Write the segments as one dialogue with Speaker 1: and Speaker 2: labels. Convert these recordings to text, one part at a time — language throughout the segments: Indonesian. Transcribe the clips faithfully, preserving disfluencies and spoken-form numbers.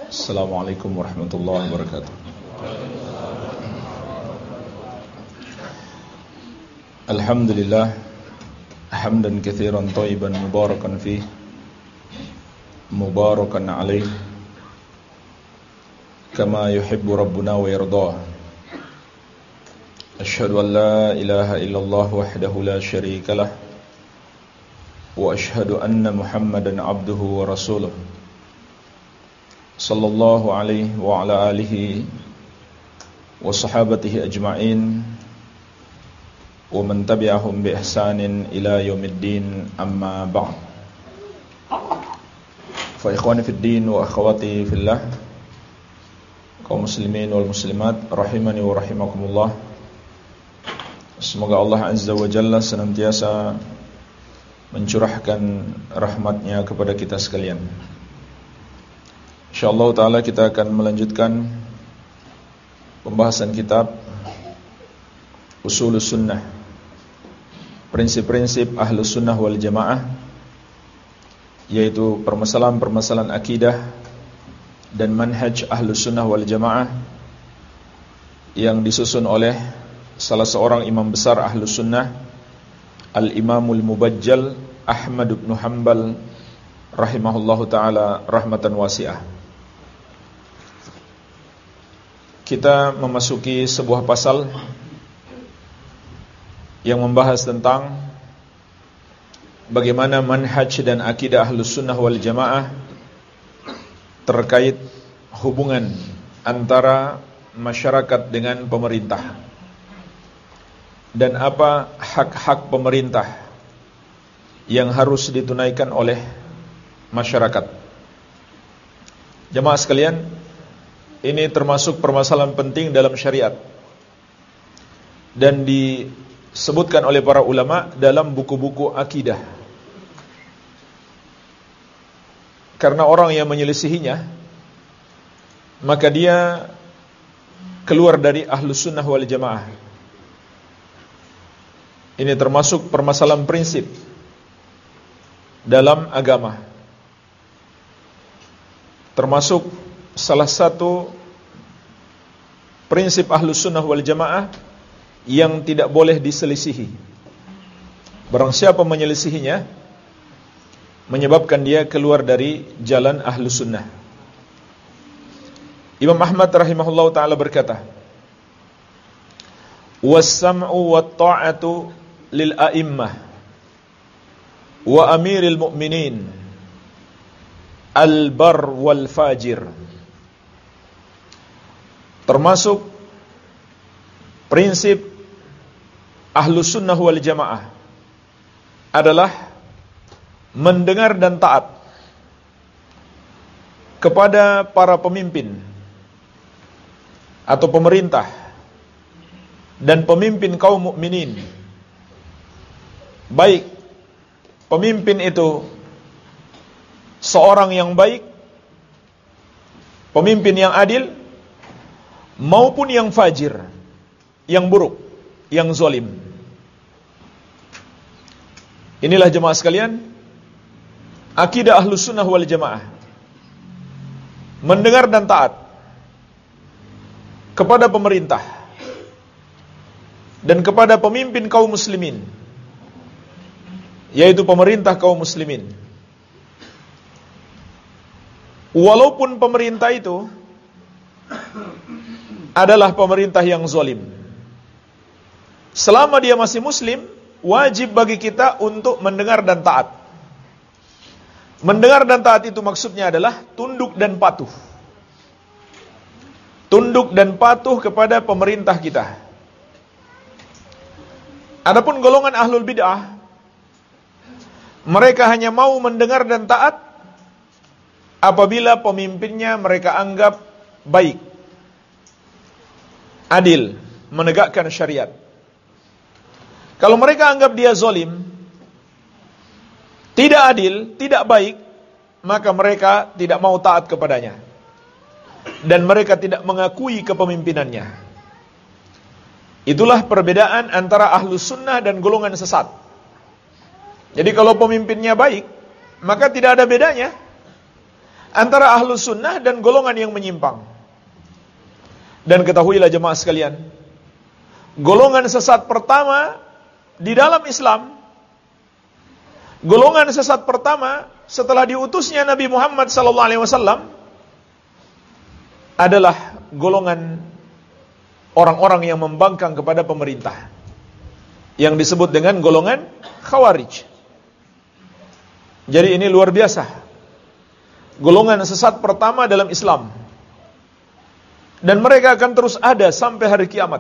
Speaker 1: Assalamualaikum warahmatullahi wabarakatuh. Alhamdulillah hamdan katsiran thayyiban mubarakan fih mubarakan alaih kama yuhibbu rabbuna wa yardah. Asyhadu an la ilaha illallah wahdahu la syarika lah wa asyhadu anna Muhammadan abduhu wa rasuluh sallallahu alaihi wa ala alihi wa sahabatihi ajma'in wa man tabi'ahum bi ihsanin ila yaumiddin, amma ba'd. Fa ikhwani fid din wa akhwati fillah, kaum muslimin wal muslimat rahimani wa rahimakumullah. Semoga Allah Azza wa Jalla senantiasa mencurahkan rahmatnya kepada kita sekalian. InsyaAllah ta'ala kita akan melanjutkan pembahasan kitab Ushulus Sunnah, prinsip-prinsip Ahlus Sunnah wal Jamaah, yaitu permasalahan-permasalahan akidah dan manhaj Ahlus Sunnah wal Jamaah yang disusun oleh salah seorang imam besar Ahlus Sunnah, Al-Imamul Mubajjal Ahmad bin Hanbal rahimahullahu ta'ala rahmatan wasi'ah. Kita memasuki sebuah pasal yang membahas tentang bagaimana manhaj dan akidah Ahlus Sunnah wal Jamaah terkait hubungan antara masyarakat dengan pemerintah, dan apa hak-hak pemerintah yang harus ditunaikan oleh masyarakat. Jemaah sekalian, ini termasuk permasalahan penting dalam syariat dan disebutkan oleh para ulama dalam buku-buku akidah. Karena orang yang menyelisihinya, maka dia keluar dari Ahlus Sunnah wal Jamaah. Ini termasuk permasalahan prinsip dalam agama, termasuk salah satu prinsip Ahlus Sunnah wal Jamaah yang tidak boleh diselisihi. Barang siapa menyelisihinya, menyebabkan dia keluar dari jalan Ahlus Sunnah. Imam Ahmad rahimahullah ta'ala berkata, was-sam'u wat-ta'atu lil a'immah wa amiril mu'minin al-bar wal fajir. Termasuk prinsip Ahlus Sunnah wal Jamaah adalah mendengar dan taat kepada para pemimpin atau pemerintah dan pemimpin kaum mukminin, baik pemimpin itu seorang yang baik, pemimpin yang adil, maupun yang fajir, yang buruk, yang zalim. Inilah jemaah sekalian akidah Ahlus Sunnah wal Jamaah, mendengar dan taat kepada pemerintah dan kepada pemimpin kaum muslimin, yaitu pemerintah kaum muslimin, walaupun pemerintah itu adalah pemerintah yang zalim. Selama dia masih muslim, wajib bagi kita untuk mendengar dan taat. Mendengar dan taat itu maksudnya adalah tunduk dan patuh. Tunduk dan patuh kepada pemerintah kita. Adapun golongan ahlul bid'ah, mereka hanya mau mendengar dan taat apabila pemimpinnya mereka anggap baik, adil, menegakkan syariat. Kalau mereka anggap dia zalim, tidak adil, tidak baik, maka mereka tidak mau taat kepadanya, dan mereka tidak mengakui kepemimpinannya. Itulah perbedaan antara Ahlus Sunnah dan golongan sesat. Jadi kalau pemimpinnya baik, maka tidak ada bedanya antara ahlus sunnah dan golongan yang menyimpang. Dan ketahuilah jemaah sekalian, golongan sesat pertama di dalam Islam, golongan sesat pertama setelah diutusnya Nabi Muhammad sallallahu alaihi wasallam adalah golongan orang-orang yang membangkang kepada pemerintah, yang disebut dengan golongan Khawarij. Jadi ini luar biasa, golongan sesat pertama dalam Islam, dan mereka akan terus ada sampai hari kiamat.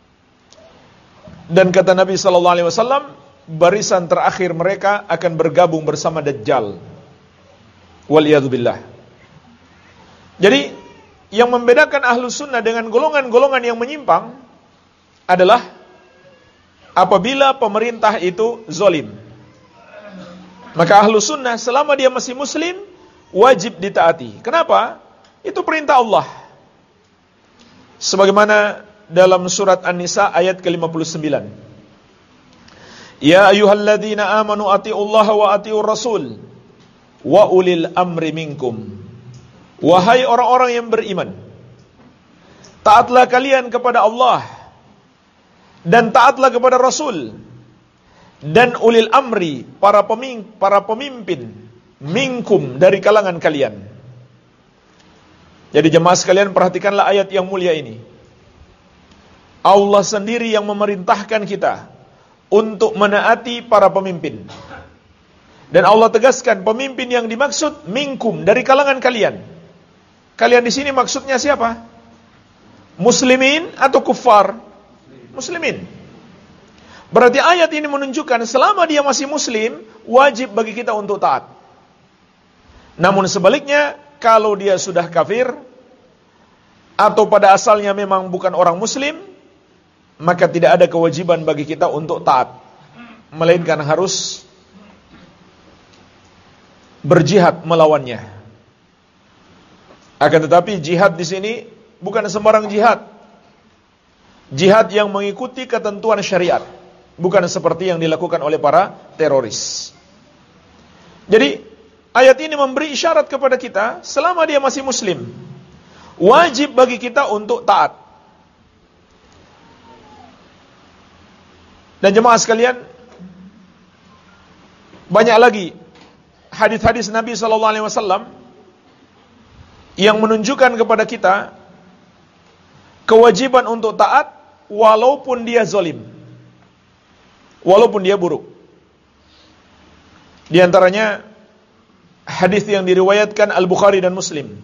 Speaker 1: Dan kata Nabi sallallahu alaihi wasallam, barisan terakhir mereka akan bergabung bersama Dajjal. Waliyadzubillah. Jadi yang membedakan Ahlus Sunnah dengan golongan-golongan yang menyimpang adalah apabila pemerintah itu zalim, maka Ahlus Sunnah selama dia masih muslim wajib ditaati. Kenapa? Itu perintah Allah. Sebagaimana dalam surat An-Nisa ayat ke lima puluh sembilan. Ya ayyuhalladzina amanu atiullaha wa atiur rasul wa ulil amri minkum. Wahai orang-orang yang beriman, taatlah kalian kepada Allah dan taatlah kepada Rasul dan ulil amri, para pemimpin, para pemimpin minkum, dari kalangan kalian. Jadi jemaah sekalian, perhatikanlah ayat yang mulia ini. Allah sendiri yang memerintahkan kita untuk menaati para pemimpin. Dan Allah tegaskan pemimpin yang dimaksud minkum, dari kalangan kalian. Kalian di sini maksudnya siapa? Muslimin atau kuffar? Muslimin. Berarti ayat ini menunjukkan selama dia masih muslim, wajib bagi kita untuk taat. Namun sebaliknya, kalau dia sudah kafir atau pada asalnya memang bukan orang muslim, maka tidak ada kewajiban bagi kita untuk taat, melainkan harus berjihad melawannya. Akan tetapi jihad di sini bukan sembarang jihad. Jihad yang mengikuti ketentuan syariat, bukan seperti yang dilakukan oleh para teroris. Jadi ayat ini memberi isyarat kepada kita, selama dia masih muslim, wajib bagi kita untuk taat. Dan jemaah sekalian, banyak lagi hadis-hadis Nabi sallallahu alaihi wasallam yang menunjukkan kepada kita kewajiban untuk taat walaupun dia zalim, walaupun dia buruk. Di antaranya hadis yang diriwayatkan Al-Bukhari dan Muslim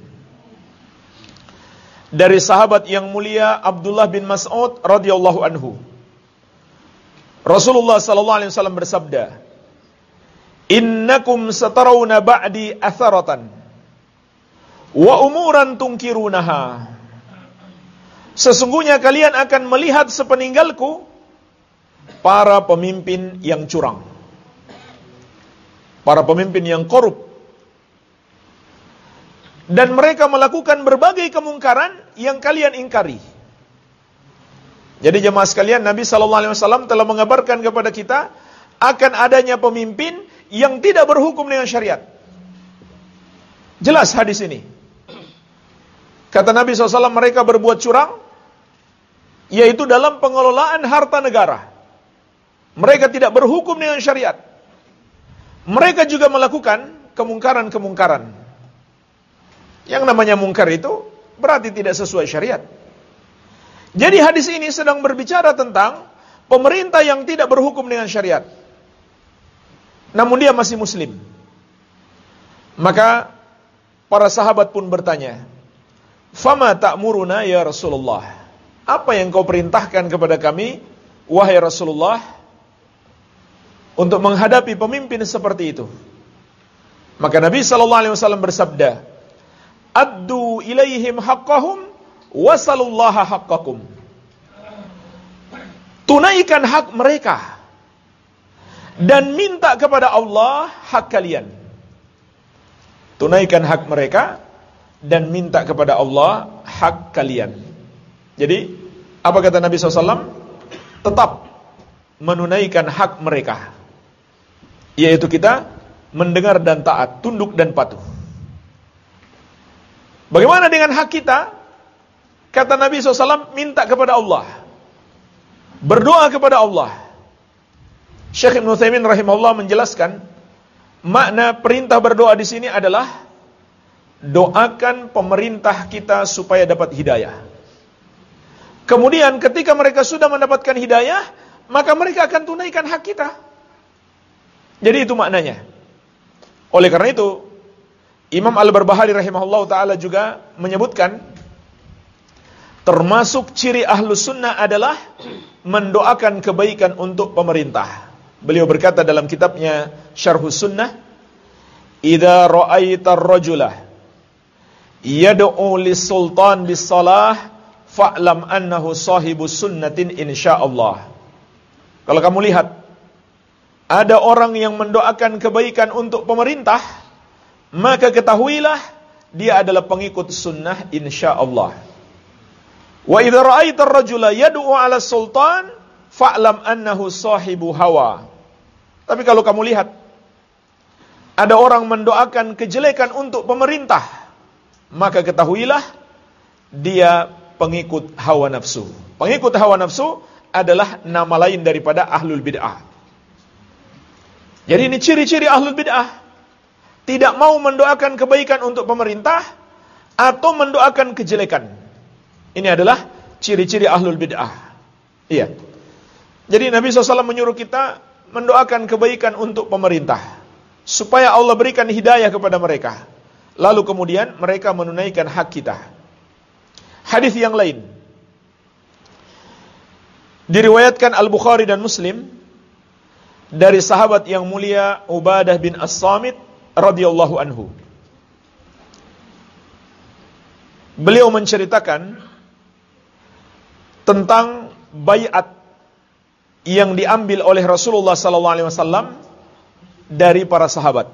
Speaker 1: dari sahabat yang mulia Abdullah bin Mas'ud radhiyallahu anhu. Rasulullah sallallahu alaihi wasallam bersabda, "Innakum satarawna ba'di atharatan wa umuran tungkirunaha." Sesungguhnya kalian akan melihat sepeninggalku para pemimpin yang curang, para pemimpin yang korup, dan mereka melakukan berbagai kemungkaran yang kalian ingkari. Jadi jemaah sekalian, Nabi sallallahu alaihi wasallam telah mengabarkan kepada kita akan adanya pemimpin yang tidak berhukum dengan syariat. Jelas hadis ini. Kata Nabi shallallahu alaihi wasallam, mereka berbuat curang, yaitu dalam pengelolaan harta negara. Mereka tidak berhukum dengan syariat. Mereka juga melakukan kemungkaran-kemungkaran. Yang namanya mungkar itu berarti tidak sesuai syariat. Jadi hadis ini sedang berbicara tentang pemerintah yang tidak berhukum dengan syariat, namun dia masih muslim. Maka para sahabat pun bertanya, "Fama ta'muruna ya Rasulullah?" Apa yang kau perintahkan kepada kami, wahai Rasulullah, untuk menghadapi pemimpin seperti itu? Maka Nabi sallallahu alaihi wasallam bersabda, "Addu ilaihim haqqahum wasalullaha haqqakum." Tunaikan hak mereka dan minta kepada Allah hak kalian. Tunaikan hak mereka dan minta kepada Allah hak kalian. Jadi, apa kata Nabi shallallahu alaihi wasallam? Tetap menunaikan hak mereka, yaitu kita mendengar dan taat, tunduk dan patuh. Bagaimana dengan hak kita? Kata Nabi shallallahu alaihi wasallam, minta kepada Allah, berdoa kepada Allah. Syekh Ibnu Utsaimin rahimahullah menjelaskan, makna perintah berdoa di sini adalah doakan pemerintah kita supaya dapat hidayah. Kemudian ketika mereka sudah mendapatkan hidayah, maka mereka akan tunaikan hak kita. Jadi itu maknanya. Oleh karena itu, Imam Al-Barbahari rahimahullah ta'ala juga menyebutkan, termasuk ciri ahlus sunnah adalah mendoakan kebaikan untuk pemerintah. Beliau berkata dalam kitabnya Syarhus Sunnah, "Idza ra'aita ar-rajula yad'u lis-sultan bis-salah fa'lam annahu sahibus sunnatin insyaallah." Kalau kamu lihat ada orang yang mendoakan kebaikan untuk pemerintah, maka ketahuilah dia adalah pengikut sunnah insyaallah. Wa idza ra'aita ar-rajula yad'u 'ala sultan fa'lam annahu sahibu hawa. Tapi kalau kamu lihat ada orang mendoakan kejelekan untuk pemerintah, maka ketahuilah dia pengikut hawa nafsu. Pengikut hawa nafsu adalah nama lain daripada ahlul bid'ah. Jadi ini ciri-ciri ahlul bid'ah. Tidak mau mendoakan kebaikan untuk pemerintah atau mendoakan kejelekan. Ini adalah ciri-ciri ahlul bid'ah. Iya. Jadi Nabi shallallahu alaihi wasallam menyuruh kita mendoakan kebaikan untuk pemerintah, supaya Allah berikan hidayah kepada mereka. Lalu kemudian mereka menunaikan hak kita. Hadis yang lain diriwayatkan Al-Bukhari dan Muslim dari sahabat yang mulia Ubadah bin As-Samit radhiyallahu anhu. Beliau menceritakan tentang baiat yang diambil oleh Rasulullah sallallahu alaihi wasallam dari para sahabat.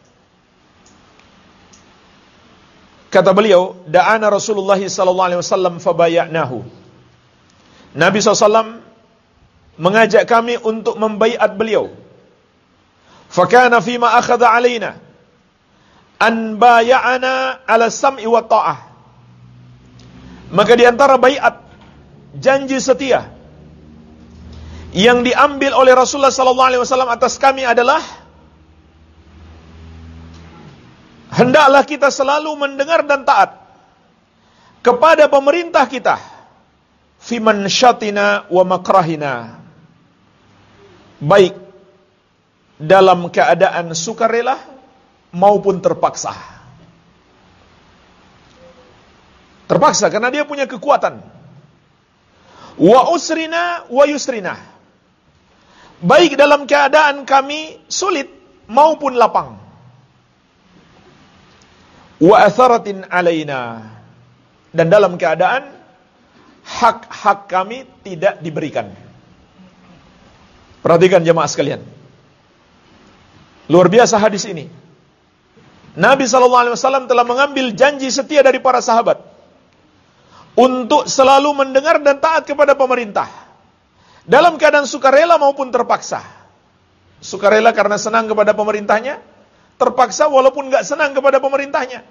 Speaker 1: Kata beliau, da'ana Rasulullah sallallahu alaihi wasallam fabaya'nahu. Nabi sallallahu alaihi wasallam mengajak kami untuk membaiat beliau. Fakana fima akhadha alaina an baya'ana ala sam'i wa ta'ah. Maka di antara baiat, janji setia yang diambil oleh Rasulullah sallallahu alaihi wasallam atas kami adalah hendaklah kita selalu mendengar dan taat kepada pemerintah kita fi mansyatina wa makrahina, baik dalam keadaan sukarela maupun terpaksa. Terpaksa karena dia punya kekuatan. Wa usrina wa yusrina, baik dalam keadaan kami sulit maupun lapang. Wa atharatin alaina, dan dalam keadaan hak-hak kami tidak diberikan. Perhatikan jemaah sekalian, luar biasa hadis ini. Nabi sallallahu alaihi wasallam telah mengambil janji setia dari para sahabat untuk selalu mendengar dan taat kepada pemerintah dalam keadaan sukarela maupun terpaksa. Sukarela karena senang kepada pemerintahnya, terpaksa walaupun gak senang kepada pemerintahnya.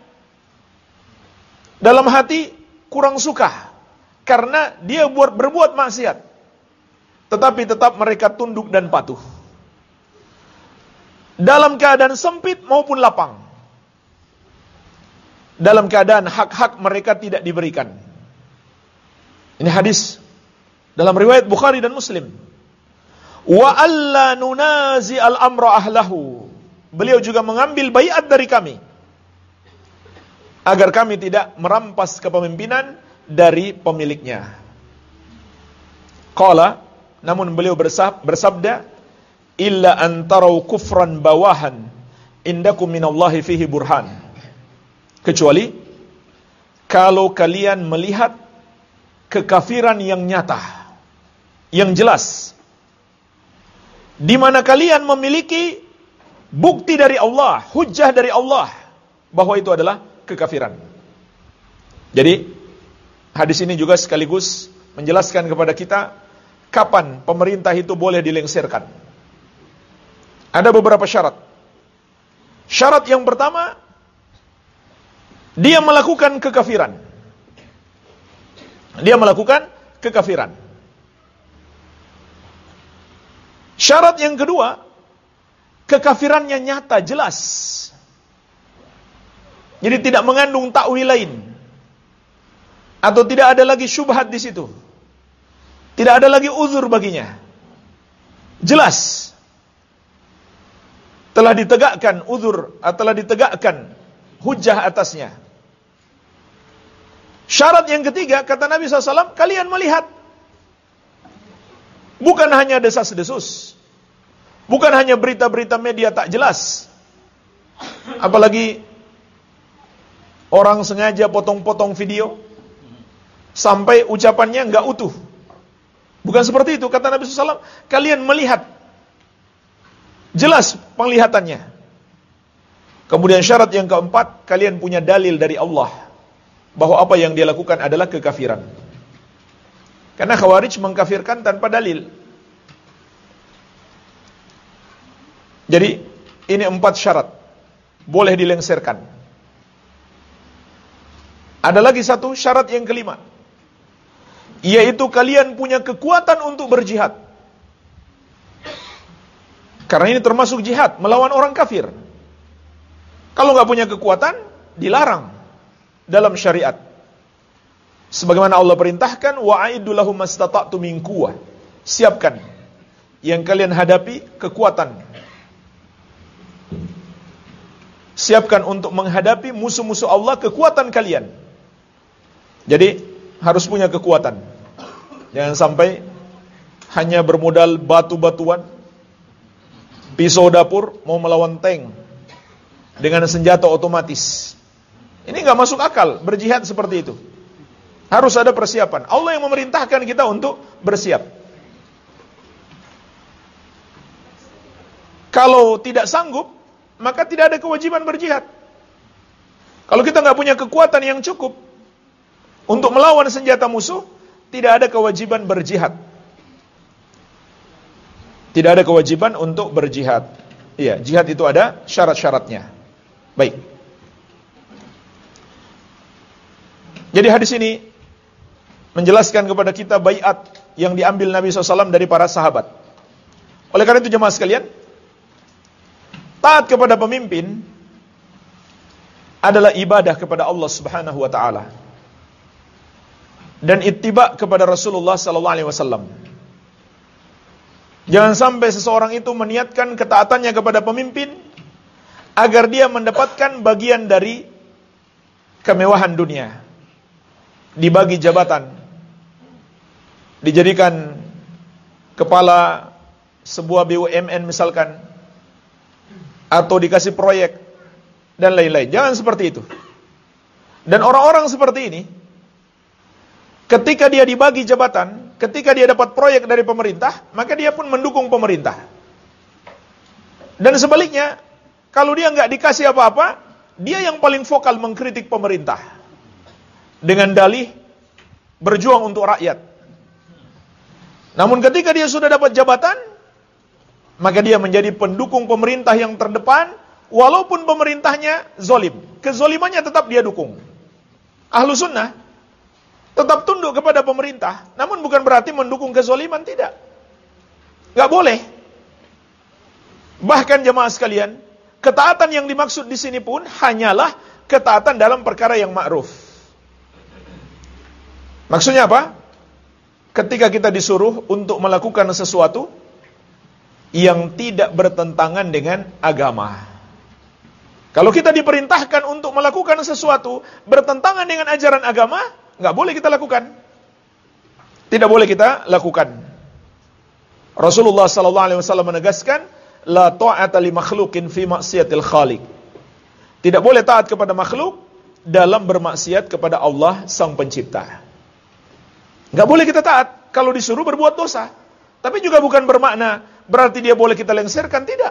Speaker 1: Dalam hati kurang suka karena dia buat berbuat maksiat, tetapi tetap mereka tunduk dan patuh. Dalam keadaan sempit maupun lapang, dalam keadaan hak-hak mereka tidak diberikan. Ini hadis dalam riwayat Bukhari dan Muslim. Wa alla nunazi al-amra ahlahu. Beliau juga mengambil baiat dari kami agar kami tidak merampas kepemimpinan dari pemiliknya. Qala, namun beliau bersabda, illa antarau kufran bawahan indakum minallahi fihi burhan. Kecuali kalau kalian melihat kekafiran yang nyata, yang jelas, di mana kalian memiliki bukti dari Allah, hujjah dari Allah bahwa itu adalah kekafiran. Jadi hadis ini juga sekaligus menjelaskan kepada kita kapan pemerintah itu boleh dilengsarkan. Ada beberapa syarat. Syarat yang pertama, dia melakukan kekafiran. Dia melakukan kekafiran. Syarat yang kedua, kekafirannya nyata, jelas. Jadi tidak mengandung takwil lain. Atau tidak ada lagi syubhat di situ. Tidak ada lagi uzur baginya. Jelas. Telah ditegakkan uzur, telah ditegakkan hujjah atasnya. Syarat yang ketiga, kata Nabi shallallahu alaihi wasallam, kalian melihat. Bukan hanya desas-desus. Bukan hanya berita-berita media tak jelas. Apalagi orang sengaja potong-potong video sampai ucapannya enggak utuh. Bukan seperti itu, kata Nabi shallallahu alaihi wasallam, kalian melihat. Jelas penglihatannya. Kemudian syarat yang keempat, kalian punya dalil dari Allah bahwa apa yang dia lakukan adalah kekafiran. Karena Khawarij mengkafirkan tanpa dalil. Jadi ini empat syarat, boleh dilengsarkan. Ada lagi satu syarat yang kelima, yaitu kalian punya kekuatan untuk berjihad. Karena ini termasuk jihad, melawan orang kafir. Kalau nggak punya kekuatan, dilarang dalam syariat. Sebagaimana Allah perintahkan, wa'iddu lahum mastata'tu min quwwah. Siapkan yang kalian hadapi kekuatan. Siapkan untuk menghadapi musuh-musuh Allah kekuatan kalian. Jadi harus punya kekuatan. Jangan sampai hanya bermodal batu-batuan, pisau dapur, mau melawan tank dengan senjata otomatis. Ini nggak masuk akal berjihad seperti itu. Harus ada persiapan. Allah yang memerintahkan kita untuk bersiap. Kalau tidak sanggup, maka tidak ada kewajiban berjihad. Kalau kita nggak punya kekuatan yang cukup untuk melawan senjata musuh, tidak ada kewajiban berjihad. Tidak ada kewajiban untuk berjihad. Iya, jihad itu ada syarat-syaratnya. Baik. Jadi hadis ini menjelaskan kepada kita baiat yang diambil Nabi shallallahu alaihi wasallam dari para sahabat. Oleh karena itu jemaah sekalian, taat kepada pemimpin adalah ibadah kepada Allah Subhanahu wa taala. Dan ittiba kepada Rasulullah sallallahu alaihi wasallam. Jangan sampai seseorang itu meniatkan ketaatannya kepada pemimpin agar dia mendapatkan bagian dari kemewahan dunia. Dibagi jabatan, dijadikan kepala sebuah B U M N misalkan, atau dikasih proyek dan lain-lain. Jangan seperti itu. Dan orang-orang seperti ini, ketika dia dibagi jabatan, ketika dia dapat proyek dari pemerintah, maka dia pun mendukung pemerintah. Dan sebaliknya, kalau dia nggak dikasih apa-apa, dia yang paling vokal mengkritik pemerintah dengan dalih berjuang untuk rakyat. Namun ketika dia sudah dapat jabatan, maka dia menjadi pendukung pemerintah yang terdepan, walaupun pemerintahnya zolim. Kezolimannya tetap dia dukung. Ahlu sunnah tetap tunduk kepada pemerintah, namun bukan berarti mendukung kezoliman, tidak. Gak boleh. Bahkan jemaah sekalian, ketaatan yang dimaksud di sini pun hanyalah ketaatan dalam perkara yang ma'ruf. Maksudnya apa? Ketika kita disuruh untuk melakukan sesuatu yang tidak bertentangan dengan agama. Kalau kita diperintahkan untuk melakukan sesuatu bertentangan dengan ajaran agama, nggak boleh kita lakukan. Tidak boleh kita lakukan. Rasulullah sallallahu alaihi wasallam menegaskan, la ta'ata li makhluqin fi maksiatil khaliq. Tidak boleh taat kepada makhluk dalam bermaksiat kepada Allah sang pencipta. Nggak boleh kita taat kalau disuruh berbuat dosa. Tapi juga bukan bermakna berarti dia boleh kita lengsarkan, tidak.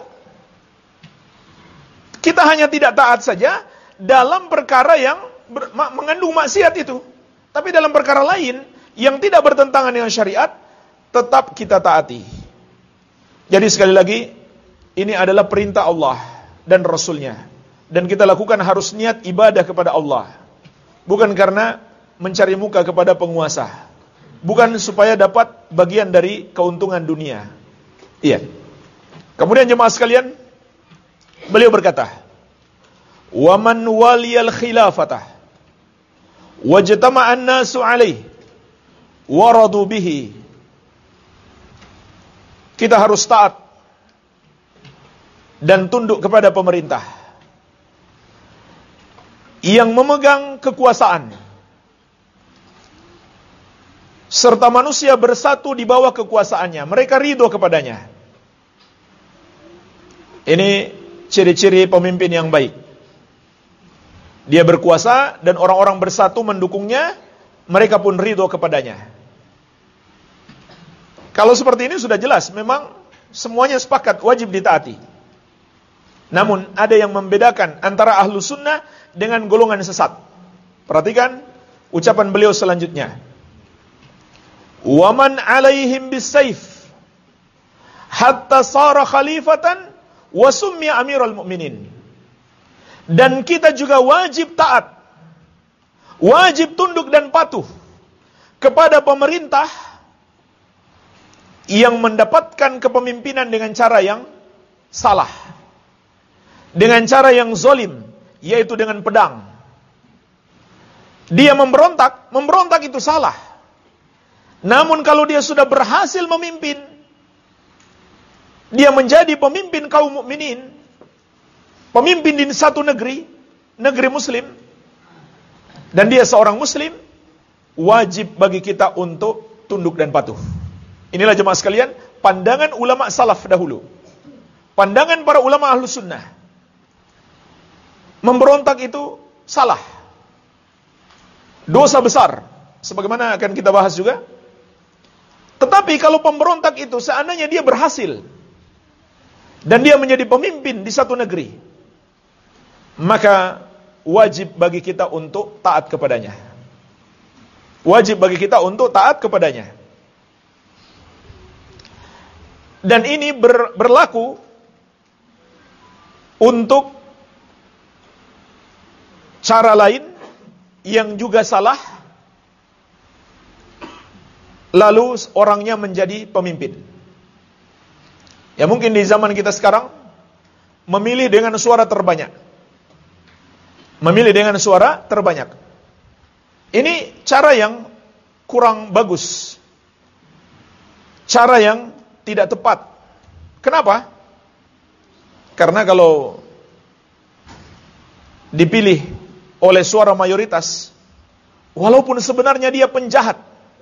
Speaker 1: Kita hanya tidak taat saja dalam perkara yang ber, ma, mengandung maksiat itu. Tapi dalam perkara lain yang tidak bertentangan dengan syariat, tetap kita taati. Jadi sekali lagi, ini adalah perintah Allah dan Rasulnya. dan kita lakukan harus niat ibadah kepada Allah. Bukan karena mencari muka kepada penguasa. Bukan supaya dapat bagian dari keuntungan dunia. Iya. Kemudian jemaah sekalian, beliau berkata, "Wa man waliyal khilafatah wajtama'an nasu 'alaihi wa radu bihi." Kita harus taat dan tunduk kepada pemerintah yang memegang kekuasaan, serta manusia bersatu di bawah kekuasaannya. Mereka ridho kepadanya. Ini ciri-ciri pemimpin yang baik. Dia berkuasa dan orang-orang bersatu mendukungnya, mereka pun ridho kepadanya. Kalau seperti ini sudah jelas, memang semuanya sepakat wajib ditaati. Namun ada yang membedakan antara ahlu sunnah dengan golongan sesat. Perhatikan ucapan beliau selanjutnya. Waman alaihim bisayf hatta sara khalifatan wa summiya amirul mu'minin. Dan kita juga wajib taat, wajib tunduk dan patuh kepada pemerintah yang mendapatkan kepemimpinan dengan cara yang salah, dengan cara yang zalim, yaitu dengan pedang. Dia memberontak, memberontak itu salah. Namun kalau dia sudah berhasil memimpin, dia menjadi pemimpin kaum mukminin, pemimpin di satu negeri, negeri muslim, dan dia seorang muslim, wajib bagi kita untuk tunduk dan patuh. Inilah jemaah sekalian, pandangan ulama salaf dahulu. Pandangan para ulama ahlu sunnah. Memberontak itu salah. Dosa besar. Sebagaimana akan kita bahas juga. Tetapi kalau pemberontak itu seandainya dia berhasil dan dia menjadi pemimpin di satu negeri, maka wajib bagi kita untuk taat kepadanya. Wajib bagi kita untuk taat kepadanya. Dan ini ber, berlaku untuk cara lain yang juga salah, lalu orangnya menjadi pemimpin. Ya mungkin di zaman kita sekarang memilih dengan suara terbanyak. Memilih dengan suara terbanyak. Ini cara yang kurang bagus. Cara yang tidak tepat. Kenapa? Karena kalau dipilih oleh suara mayoritas, walaupun sebenarnya dia penjahat,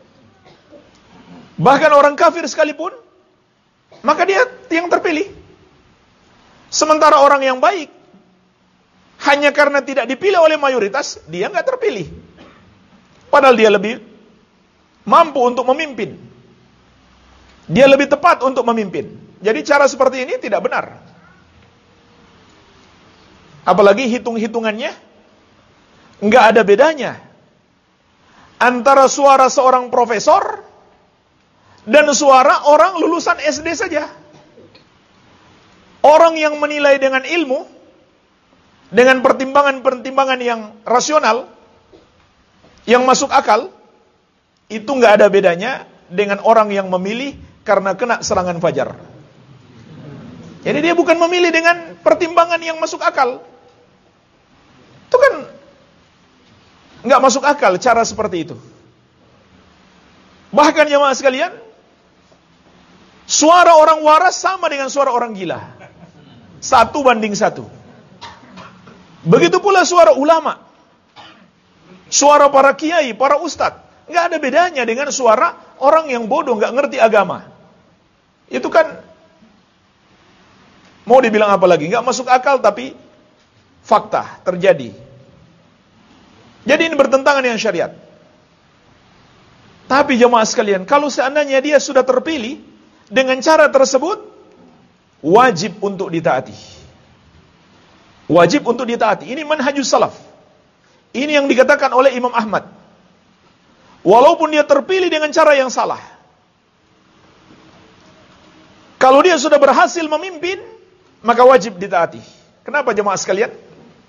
Speaker 1: bahkan orang kafir sekalipun, maka dia yang terpilih. Sementara orang yang baik, hanya karena tidak dipilih oleh mayoritas, dia nggak terpilih. Padahal dia lebih mampu untuk memimpin. Dia lebih tepat untuk memimpin. Jadi cara seperti ini tidak benar. Apalagi hitung-hitungannya nggak ada bedanya antara suara seorang profesor dan suara orang lulusan S D saja. Orang yang menilai dengan ilmu, dengan pertimbangan-pertimbangan yang rasional, yang masuk akal, itu nggak ada bedanya dengan orang yang memilih karena kena serangan fajar. Jadi dia bukan memilih dengan pertimbangan yang masuk akal. Itu kan nggak masuk akal cara seperti itu. Bahkan jemaah sekalian, suara orang waras sama dengan suara orang gila. Satu banding satu. Begitu pula suara ulama. Suara para kiai, para ustadz. Nggak ada bedanya dengan suara orang yang bodoh, nggak ngerti agama. Itu kan mau dibilang apa lagi? Nggak masuk akal, tapi fakta terjadi. Jadi ini bertentangan dengan syariat. Tapi jemaah sekalian, kalau seandainya dia sudah terpilih dengan cara tersebut, wajib untuk ditaati. Wajib untuk ditaati. Ini manhajus salaf. Ini yang dikatakan oleh Imam Ahmad. Walaupun dia terpilih dengan cara yang salah. Kalau dia sudah berhasil memimpin, maka wajib ditaati. Kenapa jemaah sekalian?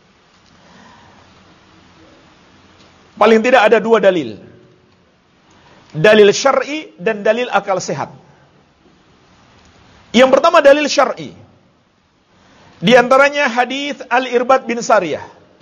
Speaker 1: Paling tidak ada dua dalil. Dalil syar'i dan dalil akal sehat. Yang pertama dalil syar'i. Di antaranya hadis Al-Irbad bin Sariyah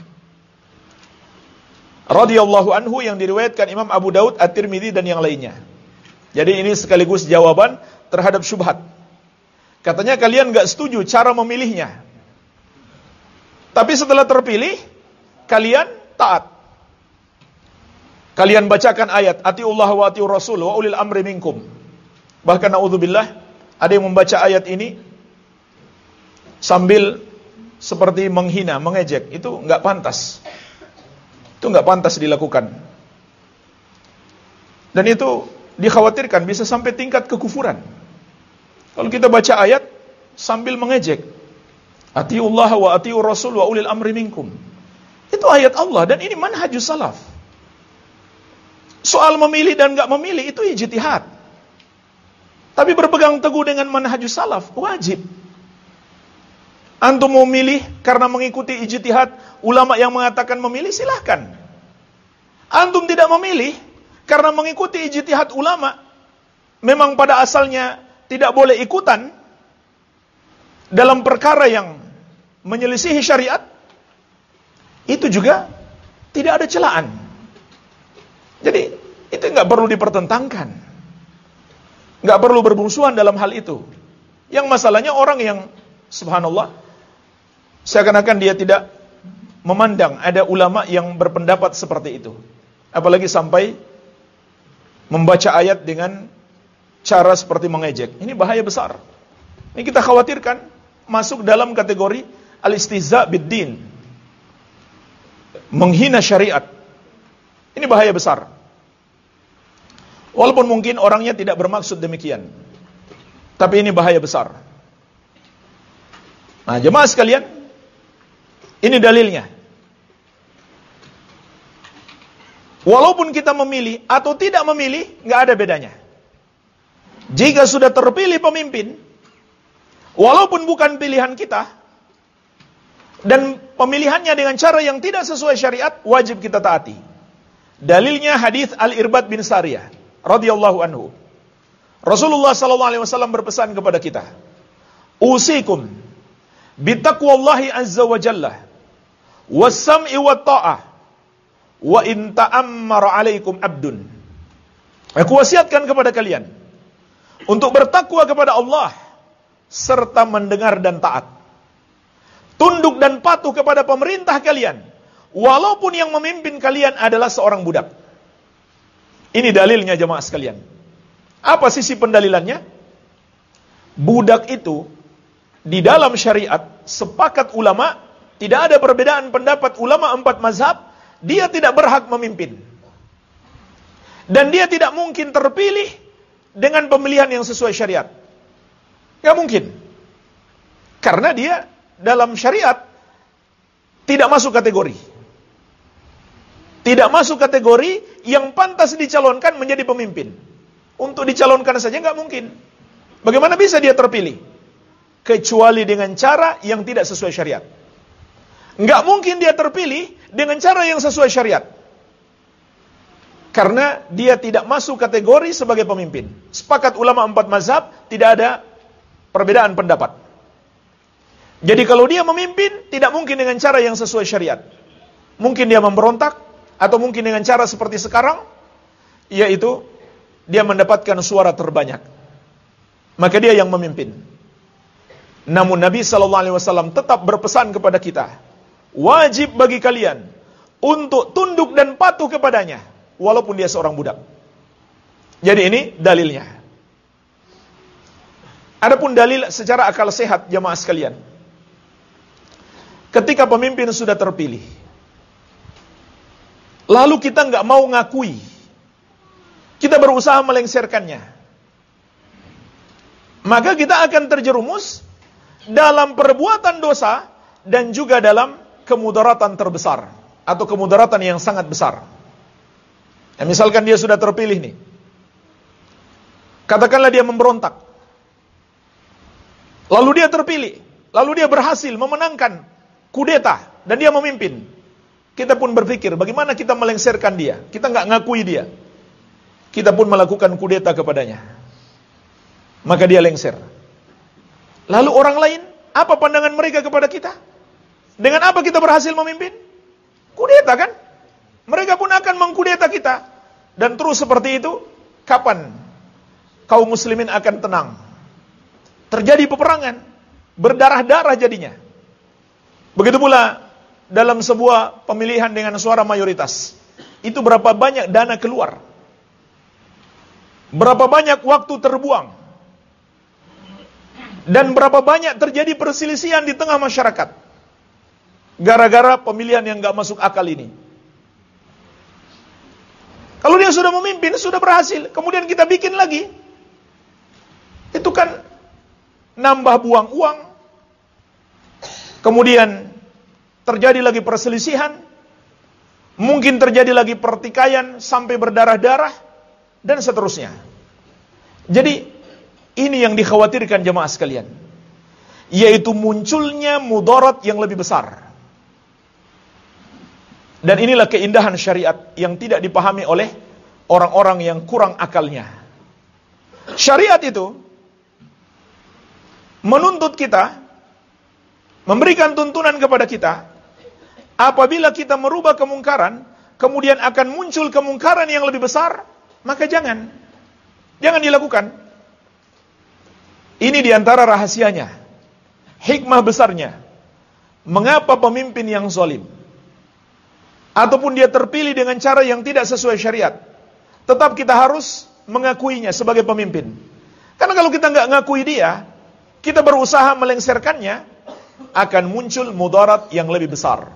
Speaker 1: radhiyallahu anhu yang diriwayatkan Imam Abu Daud, At-Tirmidzi dan yang lainnya. Jadi ini sekaligus jawaban terhadap syubhat. Katanya kalian enggak setuju cara memilihnya. Tapi setelah terpilih, kalian taat. Kalian bacakan ayat atiullah wa atiur rasul wa ulil amri minkum. Bahkan naudzubillah, ada yang membaca ayat ini sambil seperti menghina, mengejek. Itu enggak pantas. Itu enggak pantas dilakukan. Dan itu dikhawatirkan bisa sampai tingkat kekufuran. Kalau kita baca ayat sambil mengejek, atiullah wa atiur rasul wa ulil amri minkum. Itu ayat Allah dan ini manhajus salaf. Soal memilih dan enggak memilih itu ijtihad. Tapi berpegang teguh dengan manhajus salaf wajib. Antum mau milih karena mengikuti ijtihad ulama yang mengatakan memilih, silahkan. Antum tidak memilih karena mengikuti ijtihad ulama memang pada asalnya tidak boleh ikutan dalam perkara yang menyelisihi syariat, itu juga tidak ada celaan. Jadi itu nggak perlu dipertentangkan, nggak perlu bermusuhan dalam hal itu. Yang masalahnya orang yang subhanallah seakan-akan dia tidak memandang ada ulama yang berpendapat seperti itu, apalagi sampai membaca ayat dengan cara seperti mengejek. Ini bahaya besar. Ini kita khawatirkan masuk dalam kategori al-istihza bid-din, menghina syariat. Ini bahaya besar. Walaupun mungkin orangnya tidak bermaksud demikian, tapi ini bahaya besar. Nah, jemaah sekalian, ini dalilnya. Walaupun kita memilih atau tidak memilih, nggak ada bedanya. Jika sudah terpilih pemimpin, walaupun bukan pilihan kita, dan pemilihannya dengan cara yang tidak sesuai syariat, wajib kita taati. Dalilnya hadis Al-Irbad bin Sariyah radhiyallahu anhu. Rasulullah sallallahu alaihi wasallam berpesan kepada kita, "Usikum bitaqwallahi azza wa jalla was-sam'i wat-tha'ah wa in ta'ammara 'alaikum 'abdun." Aku wasiatkan kepada kalian untuk bertakwa kepada Allah serta mendengar dan taat. Tunduk dan patuh kepada pemerintah kalian walaupun yang memimpin kalian adalah seorang budak. Ini dalilnya jemaah sekalian. Apa sisi pendalilannya? Budak itu di dalam syariat sepakat ulama, tidak ada perbedaan pendapat ulama empat mazhab, dia tidak berhak memimpin. Dan dia tidak mungkin terpilih dengan pemilihan yang sesuai syariat. Gak mungkin. Karena dia dalam syariat tidak masuk kategori. Tidak masuk kategori yang pantas dicalonkan menjadi pemimpin. Untuk dicalonkan saja nggak mungkin. Bagaimana bisa dia terpilih? Kecuali dengan cara yang tidak sesuai syariat. Nggak mungkin dia terpilih dengan cara yang sesuai syariat. Karena dia tidak masuk kategori sebagai pemimpin. Sepakat ulama empat mazhab, tidak ada perbedaan pendapat. Jadi kalau dia memimpin, tidak mungkin dengan cara yang sesuai syariat. Mungkin dia memberontak, atau mungkin dengan cara seperti sekarang, yaitu dia mendapatkan suara terbanyak, maka dia yang memimpin. Namun Nabi sallallahu alaihi wasallam tetap berpesan kepada kita, wajib bagi kalian untuk tunduk dan patuh kepadanya walaupun dia seorang budak. Jadi ini dalilnya. Adapun dalil secara akal sehat jemaah sekalian, ketika pemimpin sudah terpilih, lalu kita nggak mau ngakui, kita berusaha melengsarkannya, maka kita akan terjerumus dalam perbuatan dosa dan juga dalam kemudaratan terbesar atau kemudaratan yang sangat besar. Ya, misalkan dia sudah terpilih nih, katakanlah dia memberontak, lalu dia terpilih, lalu dia berhasil memenangkan kudeta dan dia memimpin. kita pun berpikir bagaimana kita melengsarkan dia. Kita nggak ngakui dia. Kita pun melakukan kudeta kepadanya. Maka dia lengser. Lalu orang lain, apa pandangan mereka kepada kita? Dengan apa kita berhasil memimpin? Kudeta kan? Mereka pun akan mengkudeta kita. Dan terus seperti itu, kapan kaum muslimin akan tenang? Terjadi peperangan, berdarah-darah jadinya. Begitu pula dalam sebuah pemilihan dengan suara mayoritas. Itu berapa banyak dana keluar? Berapa banyak waktu terbuang? Dan berapa banyak terjadi perselisihan di tengah masyarakat? Gara-gara pemilihan yang gak masuk akal ini. Kalau dia sudah memimpin, sudah berhasil, kemudian kita bikin lagi, itu kan nambah buang uang, kemudian terjadi lagi perselisihan, mungkin terjadi lagi pertikaian sampai berdarah-darah, dan seterusnya. Jadi, ini yang dikhawatirkan jemaah sekalian, yaitu munculnya mudarat yang lebih besar. Dan inilah keindahan syariat yang tidak dipahami oleh orang-orang yang kurang akalnya. Syariat itu menuntut kita, memberikan tuntunan kepada kita, apabila kita merubah kemungkaran, kemudian akan muncul kemungkaran yang lebih besar, maka jangan. Jangan dilakukan. Ini diantara rahasianya, hikmah besarnya, mengapa pemimpin yang zalim, ataupun dia terpilih dengan cara yang tidak sesuai syariat, tetap kita harus mengakuinya sebagai pemimpin. Karena kalau kita nggak ngakui dia, kita berusaha melengsarkannya, akan muncul mudarat yang lebih besar.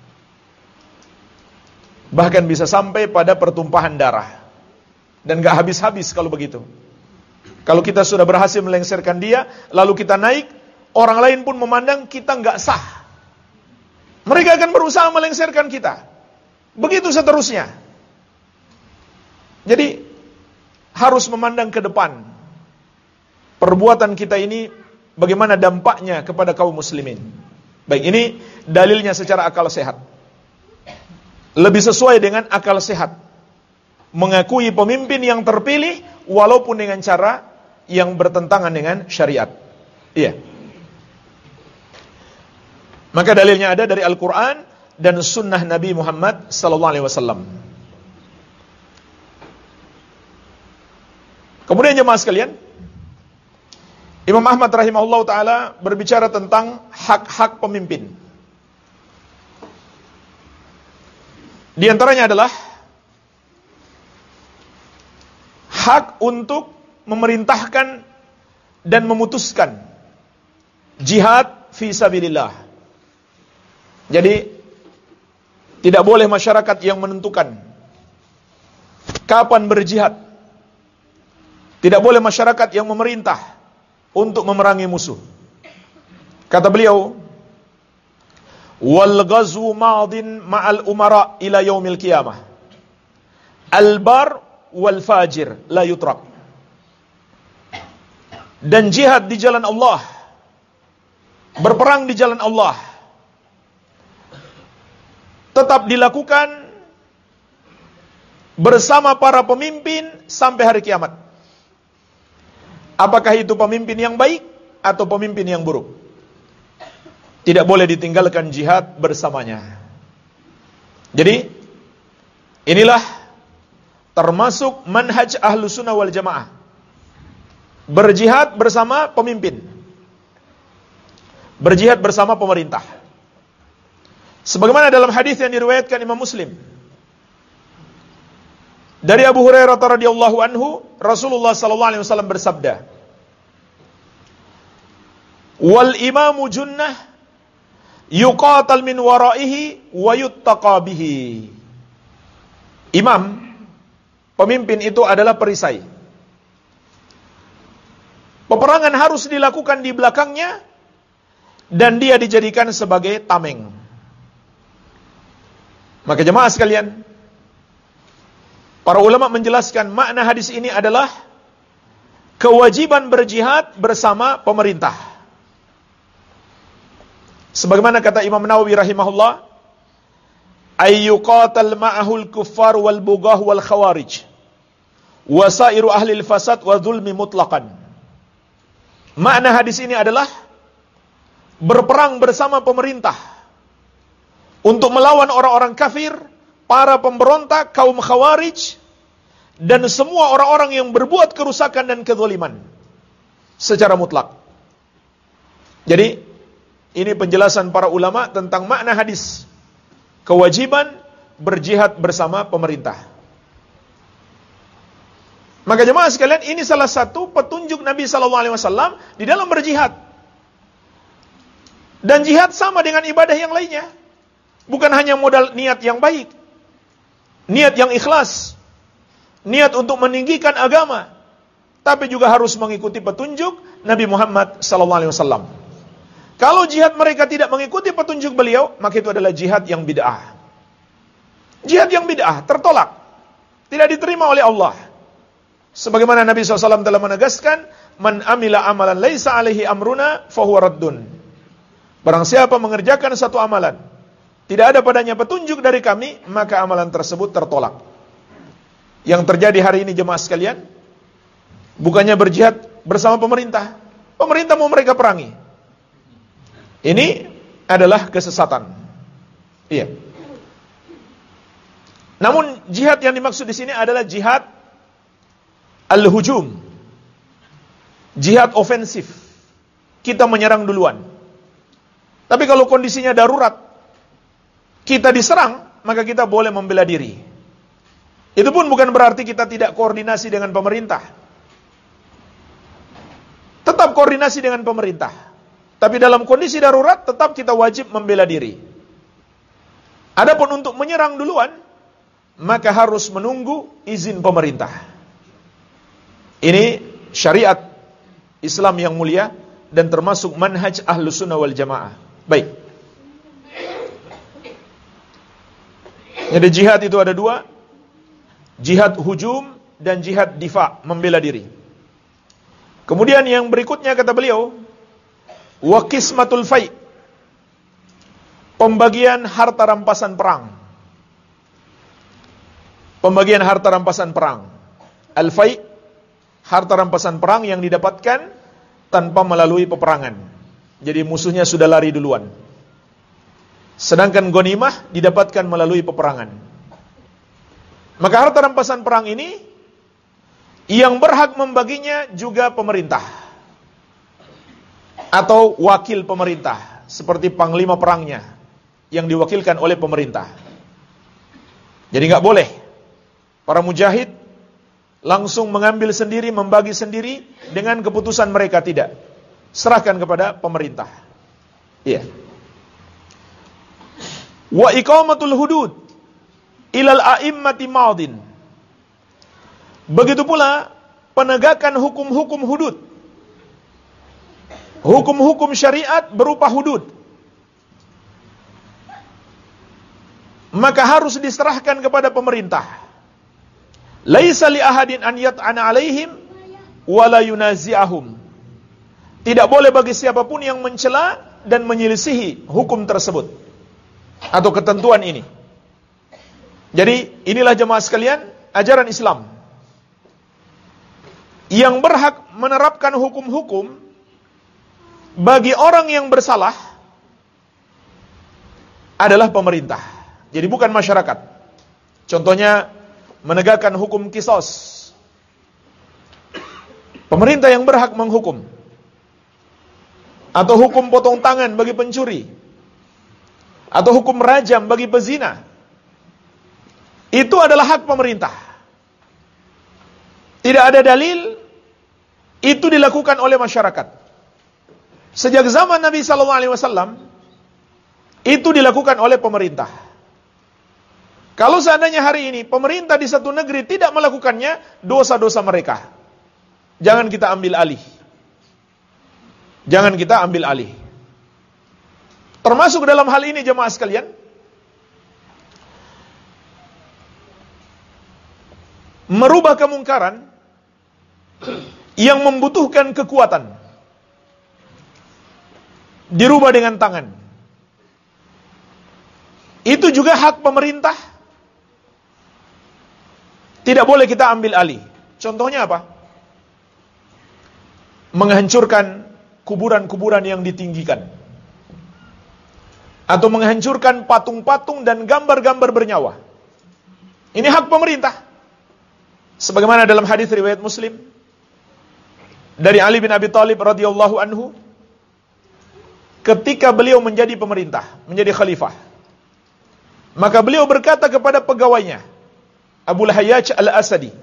Speaker 1: Bahkan bisa sampai pada pertumpahan darah. Dan nggak habis-habis kalau begitu. Kalau kita sudah berhasil melengsarkan dia, lalu kita naik, orang lain pun memandang kita nggak sah. Mereka akan berusaha melengsarkan kita. Begitu seterusnya. Jadi harus memandang ke depan. Perbuatan kita ini bagaimana dampaknya kepada kaum muslimin. Baik, ini dalilnya secara akal sehat. Lebih sesuai dengan akal sehat. Mengakui pemimpin yang terpilih walaupun dengan cara yang bertentangan dengan syariat. Iya. Maka dalilnya ada dari Al-Quran dan sunnah Nabi Muhammad sallallahu alaihi wasallam. Kemudian jemaah sekalian, Imam Ahmad rahimahullah ta'ala berbicara tentang hak-hak pemimpin. Di antaranya adalah hak untuk memerintahkan dan memutuskan jihad fi sabilillah. Jadi tidak boleh masyarakat yang menentukan kapan berjihad. Tidak boleh masyarakat yang memerintah untuk memerangi musuh. Kata beliau, wal ghazwu ma'din ma'al umara ila yaumil qiyamah. Al-bar wal fajir la yutrak. Dan jihad di jalan Allah, berperang di jalan Allah, tetap dilakukan bersama para pemimpin sampai hari kiamat. Apakah itu pemimpin yang baik atau pemimpin yang buruk? Tidak boleh ditinggalkan jihad bersamanya. Jadi inilah termasuk manhaj Ahlus Sunnah wal Jamaah. Berjihad bersama pemimpin. Berjihad bersama pemerintah. Sebagaimana dalam hadis yang diriwayatkan Imam Muslim dari Abu Hurairah radhiyallahu anhu, Rasulullah sallallahu alaihi wasallam bersabda, "Wal imamu junnah yuqatal min waraihi wa yuttaqa bihi." Imam, pemimpin itu adalah perisai. Peperangan harus dilakukan di belakangnya dan dia dijadikan sebagai tameng. Maka jemaah sekalian, para ulama menjelaskan makna hadis ini adalah kewajiban berjihad bersama pemerintah. Sebagaimana kata Imam Nawawi rahimahullah, ayyuqatal ma'ahul kuffar wal bughah wal khawarij wasairu ahli al-fasad wa zulmi mutlaqan. Makna hadis ini adalah berperang bersama pemerintah untuk melawan orang-orang kafir, para pemberontak, kaum khawarij, dan semua orang-orang yang berbuat kerusakan dan kezaliman secara mutlak. Jadi, ini penjelasan para ulama tentang makna hadis. Kewajiban berjihad bersama pemerintah. Maka jemaah sekalian, ini salah satu petunjuk Nabi sallallahu alaihi wasallam di dalam berjihad. Dan jihad sama dengan ibadah yang lainnya. Bukan hanya modal niat yang baik, niat yang ikhlas, niat untuk meninggikan agama, tapi juga harus mengikuti petunjuk Nabi Muhammad sallallahu alaihi wasallam. Kalau jihad mereka tidak mengikuti petunjuk beliau, maka itu adalah jihad yang bid'ah. Jihad yang bid'ah, tertolak, tidak diterima oleh Allah. Sebagaimana Nabi shallallahu alaihi wasallam telah menegaskan, man amila amalan laisa alaihi amruna fahuwa raddun. Barang siapa mengerjakan satu amalan, tidak ada padanya petunjuk dari kami, maka amalan tersebut tertolak. Yang terjadi hari ini jemaah sekalian, bukannya berjihad bersama pemerintah. Pemerintah mau mereka perangi. Ini adalah kesesatan. Iya. Namun jihad yang dimaksud di sini adalah jihad al-hujum. Jihad ofensif. Kita menyerang duluan. Tapi kalau kondisinya darurat, kita diserang, maka kita boleh membela diri. Itu pun bukan berarti kita tidak koordinasi dengan pemerintah. Tetap koordinasi dengan pemerintah. Tapi dalam kondisi darurat, tetap kita wajib membela diri. Adapun untuk menyerang duluan, maka harus menunggu izin pemerintah. Ini syariat Islam yang mulia dan termasuk manhaj Ahlus Sunnah wal Jamaah. Baik. Jadi jihad itu ada dua. Jihad hujum dan jihad difa, membela diri. Kemudian yang berikutnya kata beliau, wa qismatul fai', pembagian harta rampasan perang. Pembagian harta rampasan perang. Al-fai', harta rampasan perang yang didapatkan tanpa melalui peperangan. Jadi musuhnya sudah lari duluan. Sedangkan ghanimah didapatkan melalui peperangan. Maka harta rampasan perang ini yang berhak membaginya juga pemerintah atau wakil pemerintah, seperti panglima perangnya yang diwakilkan oleh pemerintah. Jadi nggak boleh para mujahid langsung mengambil sendiri, membagi sendiri dengan keputusan mereka, tidak. Serahkan kepada pemerintah. Iya. Wa iqamatul hudud ilal a'immati madin. Begitu pula penegakan hukum-hukum hudud. Hukum-hukum syariat berupa hudud. Maka harus diserahkan kepada pemerintah. Laisa li ahadin an yat'ana alaihim wala yunazi'ahum. Tidak boleh bagi siapapun yang mencela dan menyelisihi hukum tersebut atau ketentuan ini. Jadi inilah jemaah sekalian ajaran Islam yang berhak menerapkan hukum-hukum bagi orang yang bersalah adalah pemerintah. Jadi bukan masyarakat. Contohnya menegakkan hukum qisas. Pemerintah yang berhak menghukum. Atau hukum potong tangan bagi pencuri. Atau hukum rajam bagi pezina. Itu adalah hak pemerintah. Tidak ada dalil itu dilakukan oleh masyarakat. Sejak zaman Nabi sallallahu alaihi wasallam itu dilakukan oleh pemerintah. Kalau seandainya hari ini pemerintah di satu negeri tidak melakukannya, dosa-dosa mereka. Jangan kita ambil alih. Jangan kita ambil alih. Termasuk dalam hal ini jemaah sekalian, merubah kemungkaran yang membutuhkan kekuatan, dirubah dengan tangan. Itu juga hak pemerintah. Tidak boleh kita ambil alih. Contohnya apa? Menghancurkan kuburan-kuburan yang ditinggikan. Atau menghancurkan patung-patung dan gambar-gambar bernyawa. Ini hak pemerintah. Sebagaimana dalam hadis riwayat Muslim dari Ali bin Abi Thalib radhiyallahu anhu, ketika beliau menjadi pemerintah, menjadi khalifah, maka beliau berkata kepada pegawainya, Abu Hayyaj al-Asadi,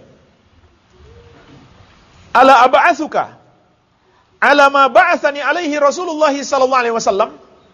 Speaker 1: "Ala ab'atsuka ala ma ba'athani alaihi Rasulullah sallallahu alaihi wasallam?"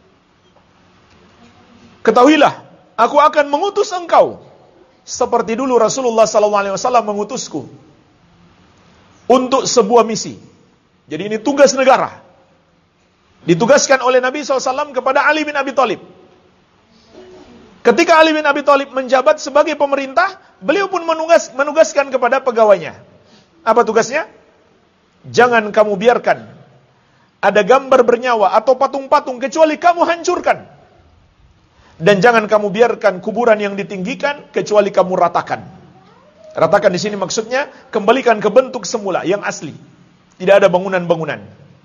Speaker 1: Ketahuilah, aku akan mengutus engkau seperti dulu Rasulullah sallallahu alaihi wasallam mengutusku untuk sebuah misi. Jadi ini tugas negara. Ditugaskan oleh Nabi shallallahu alaihi wasallam kepada Ali bin Abi Thalib. Ketika Ali bin Abi Thalib menjabat sebagai pemerintah, beliau pun menugas, menugaskan kepada pegawainya. Apa tugasnya? Jangan kamu biarkan ada gambar bernyawa atau patung-patung kecuali kamu hancurkan. Dan jangan kamu biarkan kuburan yang ditinggikan kecuali kamu ratakan. Ratakan di sini maksudnya kembalikan ke bentuk semula yang asli. Tidak ada bangunan-bangunan.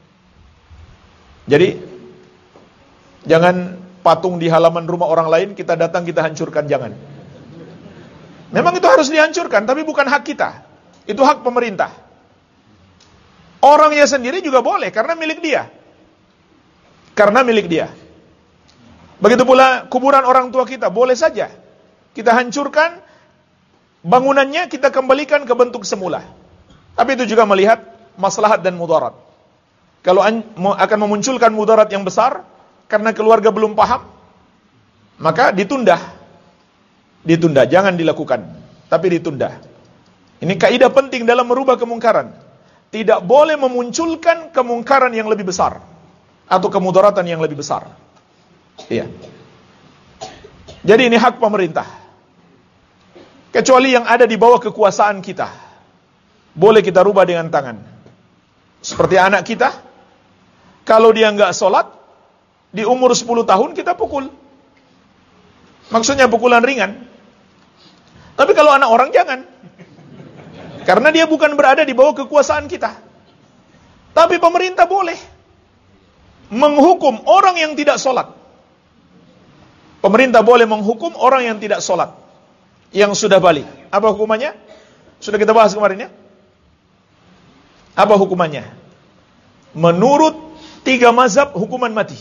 Speaker 1: Jadi jangan patung di halaman rumah orang lain kita datang kita hancurkan, jangan. Memang itu harus dihancurkan, tapi bukan hak kita. Itu hak pemerintah. Orangnya sendiri juga boleh karena milik dia. Karena milik dia. Begitu pula kuburan orang tua kita, boleh saja kita hancurkan bangunannya, kita kembalikan ke bentuk semula. Tapi itu juga melihat maslahat dan mudarat. Kalau akan memunculkan mudarat yang besar karena keluarga belum paham, maka ditunda. Ditunda, jangan dilakukan, tapi ditunda. Ini kaidah penting dalam merubah kemungkaran. Tidak boleh memunculkan kemungkaran yang lebih besar atau kemudaratan yang lebih besar. Iya. Jadi ini hak pemerintah. Kecuali yang ada di bawah kekuasaan kita, boleh kita rubah dengan tangan. Seperti anak kita, kalau dia nggak sholat, di umur sepuluh tahun kita pukul. Maksudnya pukulan ringan. Tapi kalau anak orang jangan. Karena dia bukan berada di bawah kekuasaan kita. Tapi pemerintah boleh menghukum orang yang tidak sholat. Pemerintah boleh menghukum orang yang tidak sholat, yang sudah balik. Apa hukumannya? Sudah kita bahas kemarin ya. Apa hukumannya? Menurut tiga mazhab hukuman mati.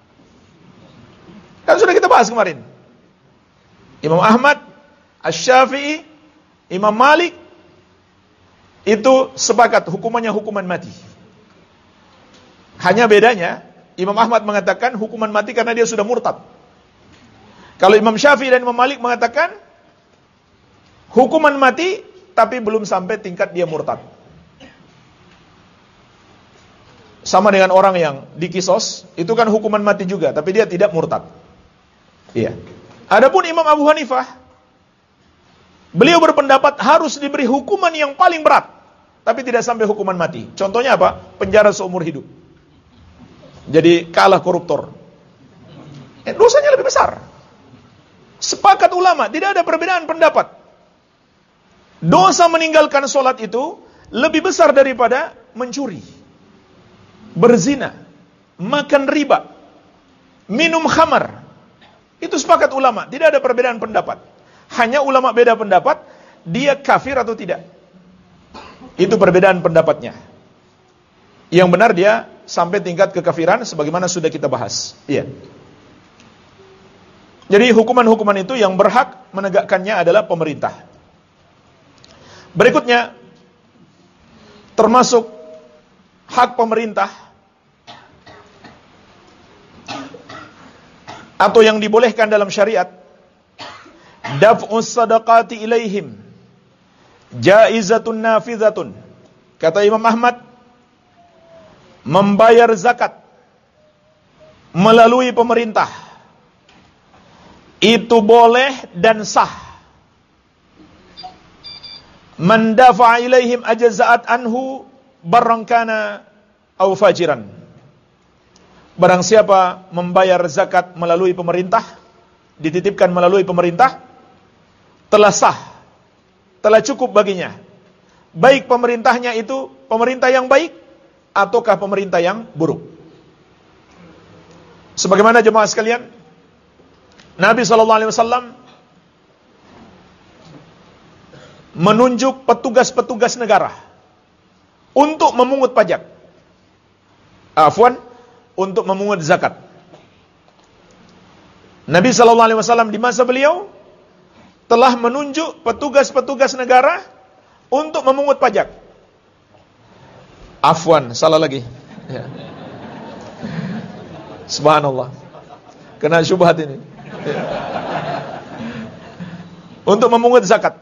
Speaker 1: Kan sudah kita bahas kemarin. Imam Ahmad, Asy-Syafi'i, Imam Malik itu sepakat hukumannya hukuman mati. Hanya bedanya Imam Ahmad mengatakan hukuman mati karena dia sudah murtad. Kalau Imam Syafi'i dan Imam Malik mengatakan hukuman mati tapi belum sampai tingkat dia murtad. Sama dengan orang yang dikisos, itu kan hukuman mati juga, tapi dia tidak murtad. Iya. Adapun Imam Abu Hanifah, beliau berpendapat harus diberi hukuman yang paling berat, tapi tidak sampai hukuman mati. Contohnya apa? Penjara seumur hidup. Jadi kalah koruptor. Eh, dosanya lebih besar. Sepakat ulama, tidak ada perbedaan pendapat. Dosa meninggalkan sholat itu lebih besar daripada mencuri, berzina, makan riba, minum khamar. Itu sepakat ulama, tidak ada perbedaan pendapat. Hanya ulama beda pendapat, dia kafir atau tidak. Itu perbedaan pendapatnya. Yang benar dia sampai tingkat kekafiran sebagaimana sudah kita bahas. Iya. Jadi hukuman-hukuman itu yang berhak menegakkannya adalah pemerintah. Berikutnya, termasuk hak pemerintah atau yang dibolehkan dalam syariat, daf'us sadaqati ilaihim jaizatun nafizatun. Kata Imam Ahmad, membayar zakat melalui pemerintah itu boleh dan sah. Man dafa'a ilaihim ajza'at anhu barangkana au fajiran. Barang siapa membayar zakat melalui pemerintah, dititipkan melalui pemerintah telah sah, telah cukup baginya. Baik pemerintahnya itu pemerintah yang baik ataukah pemerintah yang buruk. Sebagaimana jemaah sekalian, Nabi sallallahu alaihi wasallam menunjuk petugas-petugas negara untuk memungut pajak. Afwan, untuk memungut zakat. Nabi sallallahu alaihi wasallam di masa beliau telah menunjuk petugas-petugas negara untuk memungut pajak. Afwan, salah lagi. Ya. Subhanallah. Kena syubhat ini. Ya. Untuk memungut zakat.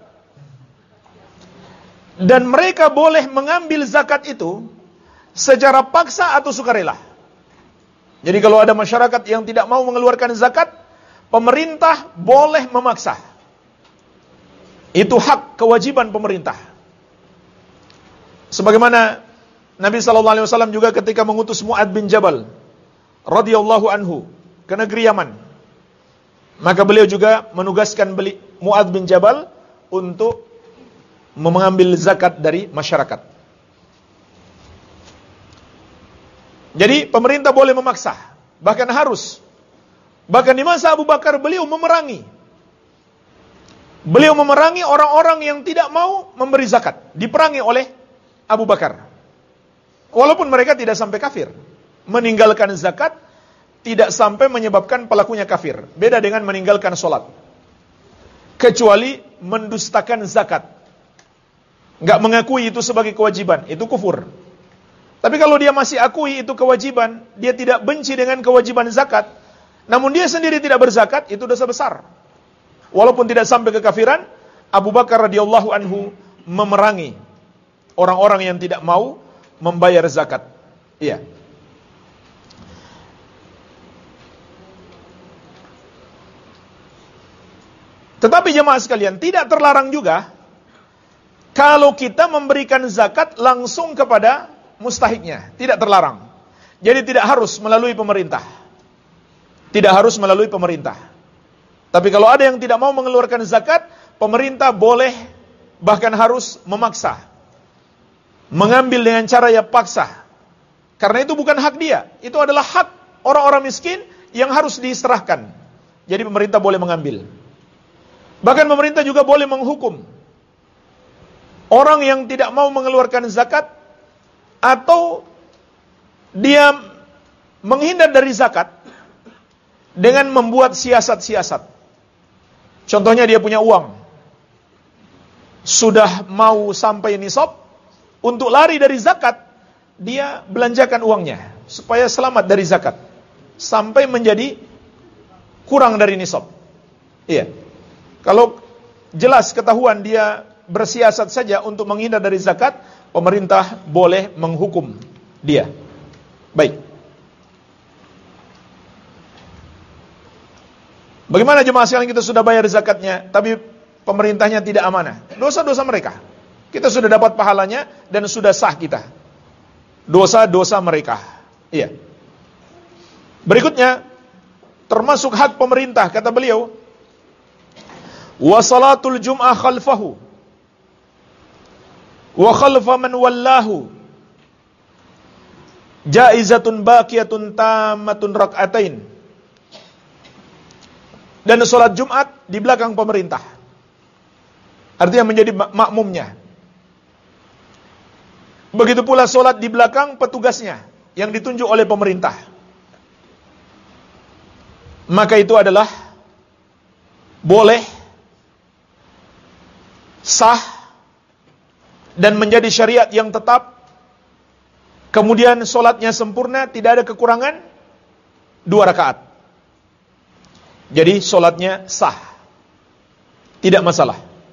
Speaker 1: Dan mereka boleh mengambil zakat itu secara paksa atau sukarela. Jadi kalau ada masyarakat yang tidak mau mengeluarkan zakat, pemerintah boleh memaksa. Itu hak kewajiban pemerintah. Sebagaimana Nabi sallallahu alaihi wasallam juga ketika mengutus Mu'adz bin Jabal radhiyallahu anhu ke negeri Yaman, maka beliau juga menugaskan beli Mu'adz bin Jabal untuk mengambil zakat dari masyarakat. Jadi pemerintah boleh memaksa, bahkan harus. Bahkan di masa Abu Bakar beliau memerangi. Beliau memerangi orang-orang yang tidak mau memberi zakat, diperangi oleh Abu Bakar. Walaupun mereka tidak sampai kafir. Meninggalkan zakat tidak sampai menyebabkan pelakunya kafir. Beda dengan meninggalkan sholat. Kecuali mendustakan zakat. Enggak mengakui itu sebagai kewajiban, itu kufur. Tapi kalau dia masih akui itu kewajiban, dia tidak benci dengan kewajiban zakat, namun dia sendiri tidak berzakat, itu dosa besar. Walaupun tidak sampai kekafiran, Abu Bakar radhiyallahu anhu memerangi orang-orang yang tidak mau membayar zakat. Iya. Tetapi jemaah sekalian, tidak terlarang juga kalau kita memberikan zakat langsung kepada mustahiknya, tidak terlarang. Jadi tidak harus melalui pemerintah. Tidak harus melalui pemerintah. Tapi kalau ada yang tidak mau mengeluarkan zakat, pemerintah boleh, bahkan harus memaksa. Mengambil dengan cara yang paksa. Karena itu bukan hak dia. Itu adalah hak orang-orang miskin yang harus diserahkan. Jadi pemerintah boleh mengambil. Bahkan pemerintah juga boleh menghukum orang yang tidak mau mengeluarkan zakat, atau dia menghindar dari zakat dengan membuat siasat-siasat. Contohnya dia punya uang, sudah mau sampai nisab, untuk lari dari zakat, dia belanjakan uangnya, supaya selamat dari zakat, sampai menjadi kurang dari nisab. Iya. Kalau jelas ketahuan dia bersiasat saja untuk menghindar dari zakat, pemerintah boleh menghukum dia. Baik. Bagaimana jemaah sekalian, kita sudah bayar zakatnya, tapi pemerintahnya tidak amanah. Dosa-dosa mereka. Kita sudah dapat pahalanya dan sudah sah kita. Dosa-dosa mereka. Iya. Berikutnya, termasuk hak pemerintah, kata beliau, wa salatul jum'ah khalfahu wa khalfa man wallahu jaizatun baqiyatun tamatun rak'atain. Dan salat Jumat di belakang pemerintah, artinya menjadi makmumnya. Begitu pula salat di belakang petugasnya yang ditunjuk oleh pemerintah. Maka itu adalah boleh, sah, dan menjadi syariat yang tetap. Kemudian solatnya sempurna, tidak ada kekurangan, dua rakaat. Jadi solatnya sah, tidak masalah.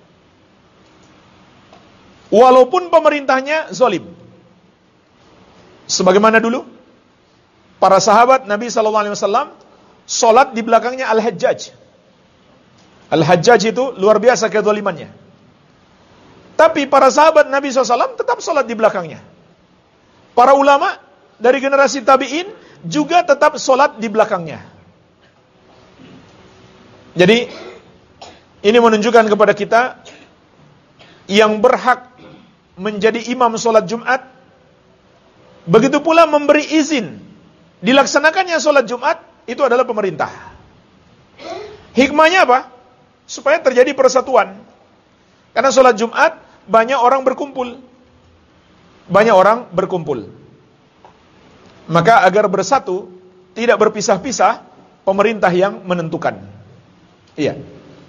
Speaker 1: Walaupun pemerintahnya zalim. Sebagaimana dulu para sahabat Nabi sallallahu alaihi wasallam solat di belakangnya Al-Hajjaj. Al-Hajjaj itu luar biasa kezalimannya. Tapi para sahabat Nabi sallallahu alaihi wasallam tetap solat di belakangnya. Para ulama dari generasi tabi'in juga tetap solat di belakangnya. Jadi ini menunjukkan kepada kita yang berhak menjadi imam sholat Jumat, begitu pula memberi izin dilaksanakannya sholat Jumat, itu adalah pemerintah. Hikmahnya apa? Supaya terjadi persatuan. Karena sholat Jumat banyak orang berkumpul. Banyak orang berkumpul. Maka agar bersatu, tidak berpisah-pisah, pemerintah yang menentukan. Iya.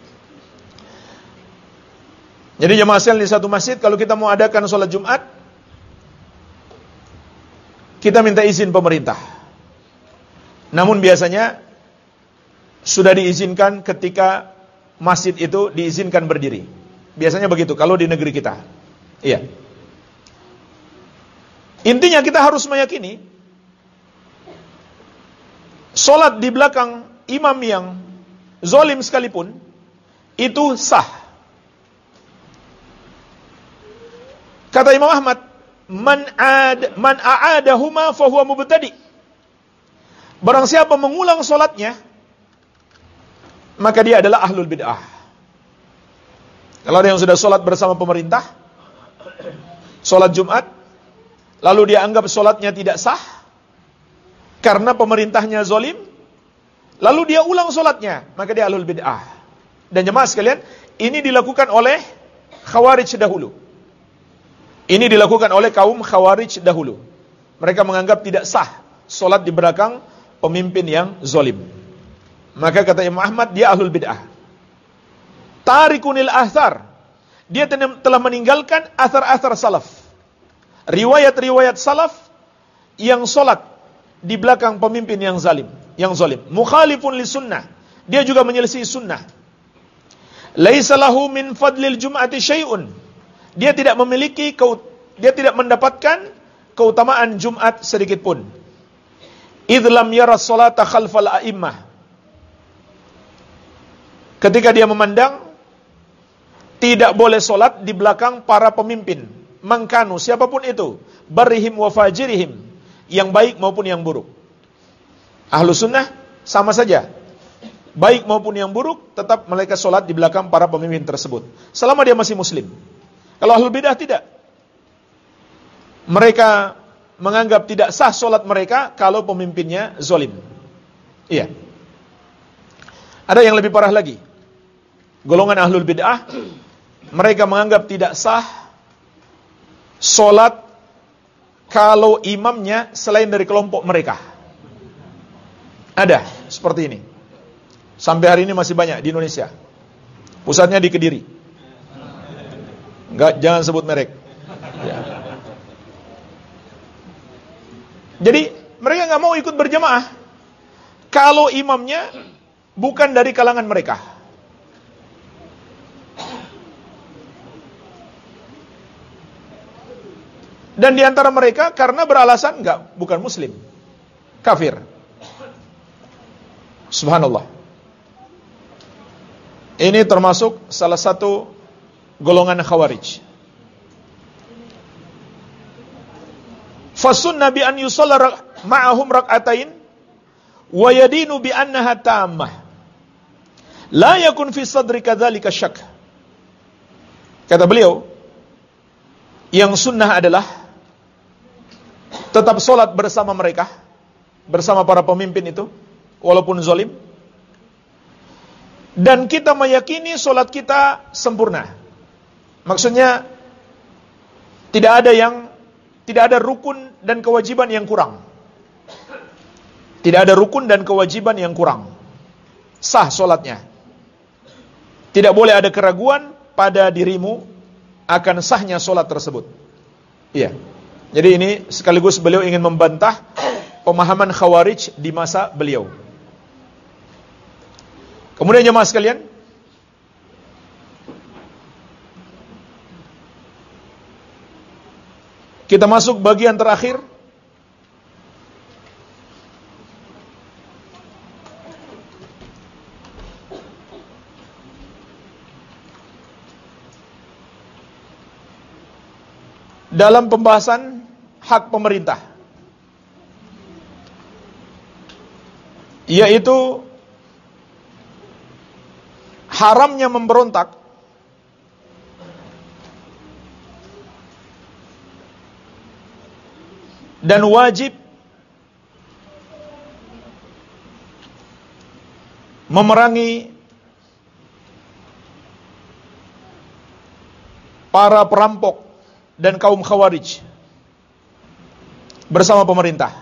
Speaker 1: Jadi jemaah sekalian di satu masjid, kalau kita mau adakan sholat Jumat, kita minta izin pemerintah. Namun biasanya sudah diizinkan ketika masjid itu diizinkan berdiri. Biasanya begitu kalau di negeri kita. Iya. Intinya kita harus meyakini sholat di belakang imam yang zalim sekalipun itu sah. Kata Imam Ahmad, man ad man a'adahuma fa huwa mubtadi. Barang siapa mengulang salatnya, maka dia adalah ahlul bid'ah. Kalau ada yang sudah salat bersama pemerintah, salat Jumat, lalu dia anggap salatnya tidak sah karena pemerintahnya zalim, lalu dia ulang salatnya, maka dia ahlul bid'ah. Dan jemaah sekalian, ini dilakukan oleh Khawarij dahulu. Ini dilakukan oleh kaum Khawarij dahulu. Mereka menganggap tidak sah solat di belakang pemimpin yang zalim. Maka kata Imam Ahmad, dia ahlul bid'ah. Tarikunil athar. Dia telah meninggalkan athar-athar salaf. Riwayat-riwayat salaf yang solat di belakang pemimpin yang zalim, yang zalim. Mukhalifun li sunnah. Dia juga menyelisih sunnah. Laisa lahu min fadlil jum'ati syai'un. Dia tidak memiliki, dia tidak mendapatkan keutamaan Jumat sedikit pun. Idlam yara salata khalfal a'immah. Ketika dia memandang tidak boleh solat di belakang para pemimpin, mangkanu siapapun itu, barihim wa fajirihim, yang baik maupun yang buruk. Ahlu sunnah sama saja, baik maupun yang buruk, tetap mereka solat di belakang para pemimpin tersebut, selama dia masih muslim. Kalau ahlul bidah tidak. Mereka menganggap tidak sah solat mereka kalau pemimpinnya zalim. Iya. Ada yang lebih parah lagi. Golongan ahlul bidah, mereka menganggap tidak sah solat kalau imamnya selain dari kelompok mereka. Ada seperti ini. Sampai hari ini masih banyak di Indonesia. Pusatnya di Kediri. Enggak, jangan sebut merek. Ya. Jadi mereka nggak mau ikut berjamaah kalau imamnya bukan dari kalangan mereka. Dan di antara mereka karena beralasan enggak, bukan muslim, kafir. Subhanallah. Ini termasuk salah satu golongan Khawarij. Fasunna bi an yusalla ma'ahum rak'atain wa yadinu bi annaha tammah. La yakun fi sadri kadzalika syak. Kata beliau, yang sunnah adalah tetap solat bersama mereka, bersama para pemimpin itu, walaupun zalim. Dan kita meyakini solat kita sempurna. Maksudnya tidak ada yang tidak ada rukun dan kewajiban yang kurang. Tidak ada rukun dan kewajiban yang kurang. Sah solatnya. Tidak boleh ada keraguan pada dirimu akan sahnya solat tersebut. Iya. Jadi ini sekaligus beliau ingin membantah pemahaman Khawarij di masa beliau. Kemudian jemaah sekalian, kita masuk bagian terakhir. Dalam pembahasan hak pemerintah, yaitu haramnya memberontak dan wajib memerangi para perampok dan kaum Khawarij bersama pemerintah.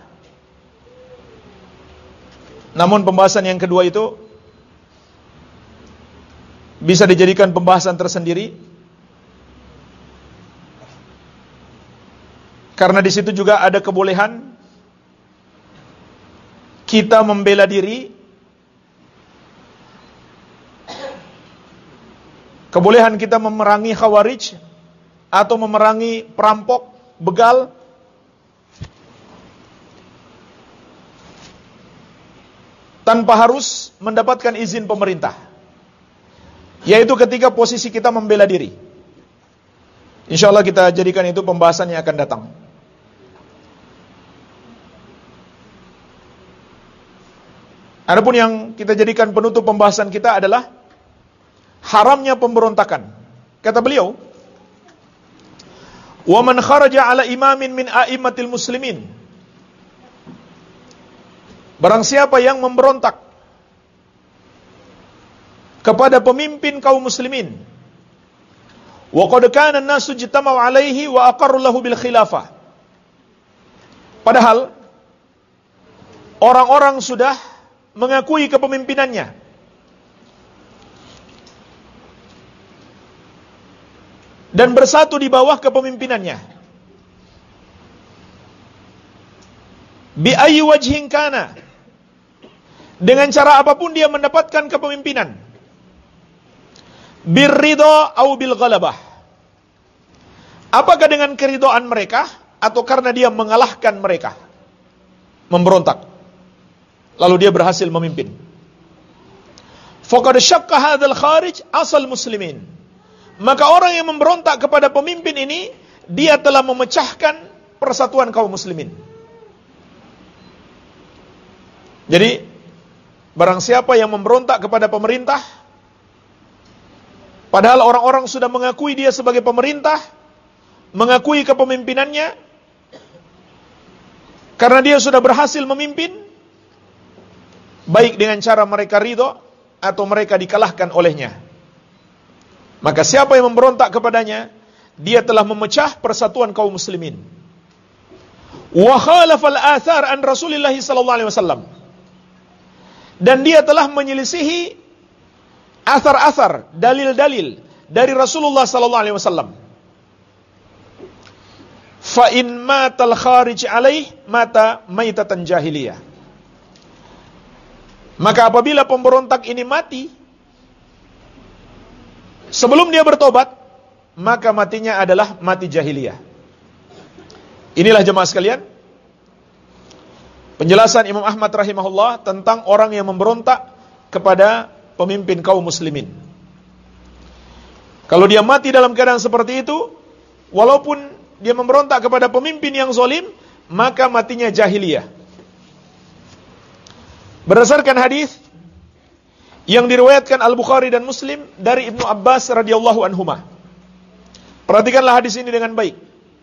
Speaker 1: Namun pembahasan yang kedua itu bisa dijadikan pembahasan tersendiri, karena di situ juga ada kebolehan kita membela diri, kebolehan kita memerangi Khawarij atau memerangi perampok, begal, tanpa harus mendapatkan izin pemerintah, yaitu ketika posisi kita membela diri. InsyaAllah kita jadikan itu pembahasan yang akan datang. Adapun yang kita jadikan penutup pembahasan kita adalah haramnya pemberontakan. Kata beliau, "Wa man kharaja ala imamin min a'immatil muslimin." Barang siapa yang memberontak kepada pemimpin kaum muslimin, wa qad kana an-nasu jitama'u alaihi wa aqarru lahu bil khilafah. Padahal orang-orang sudah mengakui kepemimpinannya, dan bersatu di bawah kepemimpinannya. Bi ayyi wajhin kana, dengan cara apapun dia mendapatkan kepemimpinan. Birridha au bil ghalabah, apakah dengan keridhaan mereka atau karena dia mengalahkan mereka, memberontak, lalu dia berhasil memimpin. Faqad syaqqa hadzal kharij asal muslimin, maka orang yang memberontak kepada pemimpin ini, dia telah memecahkan persatuan kaum muslimin. Jadi barang siapa yang memberontak kepada pemerintah, padahal orang-orang sudah mengakui dia sebagai pemerintah, mengakui kepemimpinannya, karena dia sudah berhasil memimpin, baik dengan cara mereka ridho atau mereka dikalahkan olehnya, maka siapa yang memberontak kepadanya, dia telah memecah persatuan kaum muslimin. Wa khalafal athar an Rasulillah sallallahu alaihi wasallam, dan dia telah menyelisihi asar-asar, dalil-dalil dari Rasulullah sallallahu alaihi wasallam. Fa in matal kharij alaih mata maitatan jahiliyah, maka apabila pemberontak ini mati sebelum dia bertobat, maka matinya adalah mati jahiliyah. Inilah jemaah sekalian penjelasan Imam Ahmad rahimahullah tentang orang yang memberontak kepada pemimpin kaum muslimin. Kalau dia mati dalam keadaan seperti itu, walaupun dia memberontak kepada pemimpin yang zalim, maka matinya jahiliyah. Berdasarkan hadis yang diriwayatkan Al-Bukhari dan Muslim dari Ibnu Abbas radhiyallahu anhuma. Perhatikanlah hadis ini dengan baik.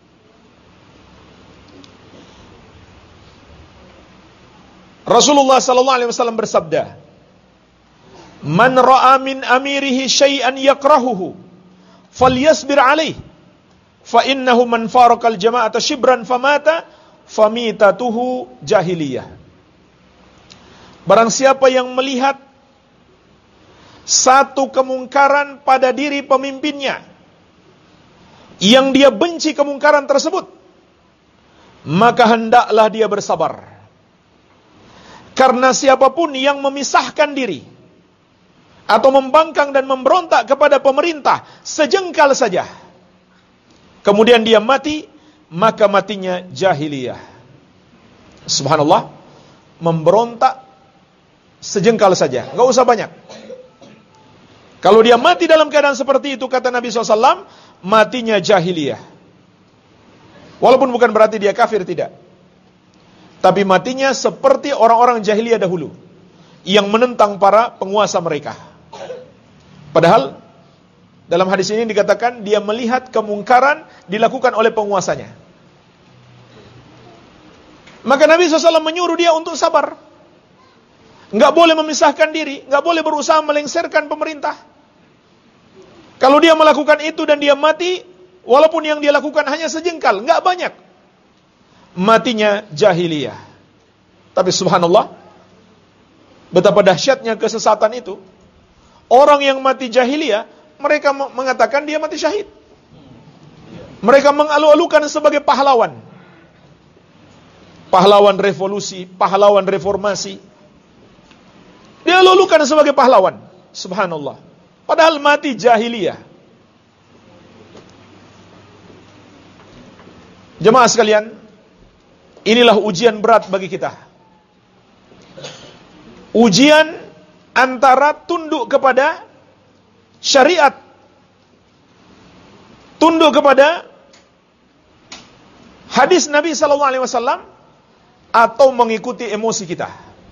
Speaker 1: Rasulullah sallallahu alaihi wasallam bersabda, "Man ra'a min amirihi syai'an yakrahuhu, falyasbir alaihi, fa innahu man faraqal jama'ata shibran famata, famitatuhu jahiliyah." Barang siapa yang melihat satu kemungkaran pada diri pemimpinnya, yang dia benci kemungkaran tersebut, maka hendaklah dia bersabar. Karena siapapun yang memisahkan diri atau membangkang dan memberontak kepada pemerintah sejengkal saja, kemudian dia mati, maka matinya jahiliyah. Subhanallah, memberontak sejengkal saja, enggak usah banyak. Kalau dia mati dalam keadaan seperti itu, kata Nabi shallallahu alaihi wasallam, matinya jahiliyah. Walaupun bukan berarti dia kafir, tidak. Tapi matinya seperti orang-orang jahiliyah dahulu yang menentang para penguasa mereka. Padahal dalam hadis ini dikatakan dia melihat kemungkaran dilakukan oleh penguasanya. Maka Nabi shallallahu alaihi wasallam menyuruh dia untuk sabar. Enggak boleh memisahkan diri, enggak boleh berusaha melengsarkan pemerintah. Kalau dia melakukan itu dan dia mati, walaupun yang dia lakukan hanya sejengkal, enggak banyak, matinya jahiliyah. Tapi subhanallah, betapa dahsyatnya kesesatan itu. Orang yang mati jahiliyah, mereka mengatakan dia mati syahid. Mereka mengalu-alukan sebagai pahlawan. Pahlawan revolusi, pahlawan reformasi. Dia alu-alukan sebagai pahlawan. Subhanallah. Padahal mati jahiliyah. Jemaah sekalian, inilah ujian berat bagi kita. Ujian antara tunduk kepada syariat, tunduk kepada hadis Nabi sallallahu alaihi wasallam, atau mengikuti emosi kita.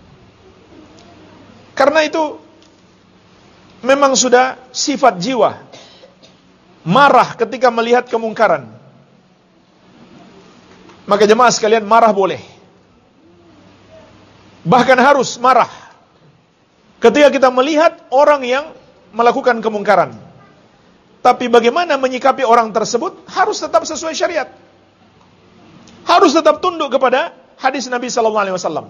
Speaker 1: Karena itu memang sudah sifat jiwa marah ketika melihat kemungkaran. Maka jemaah sekalian, marah boleh, bahkan harus marah ketika kita melihat orang yang melakukan kemungkaran. Tapi bagaimana menyikapi orang tersebut harus tetap sesuai syariat. Harus tetap tunduk kepada hadis Nabi sallallahu alaihi wasallam.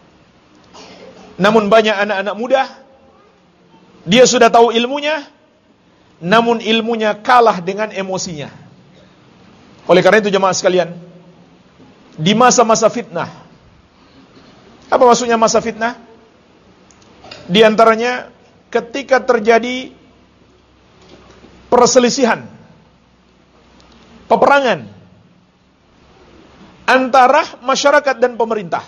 Speaker 1: Namun banyak anak-anak muda, dia sudah tahu ilmunya, namun ilmunya kalah dengan emosinya. Oleh karena itu jemaah sekalian, di masa-masa fitnah. Apa maksudnya masa fitnah? Di antaranya ketika terjadi perselisihan, peperangan antara masyarakat dan pemerintah,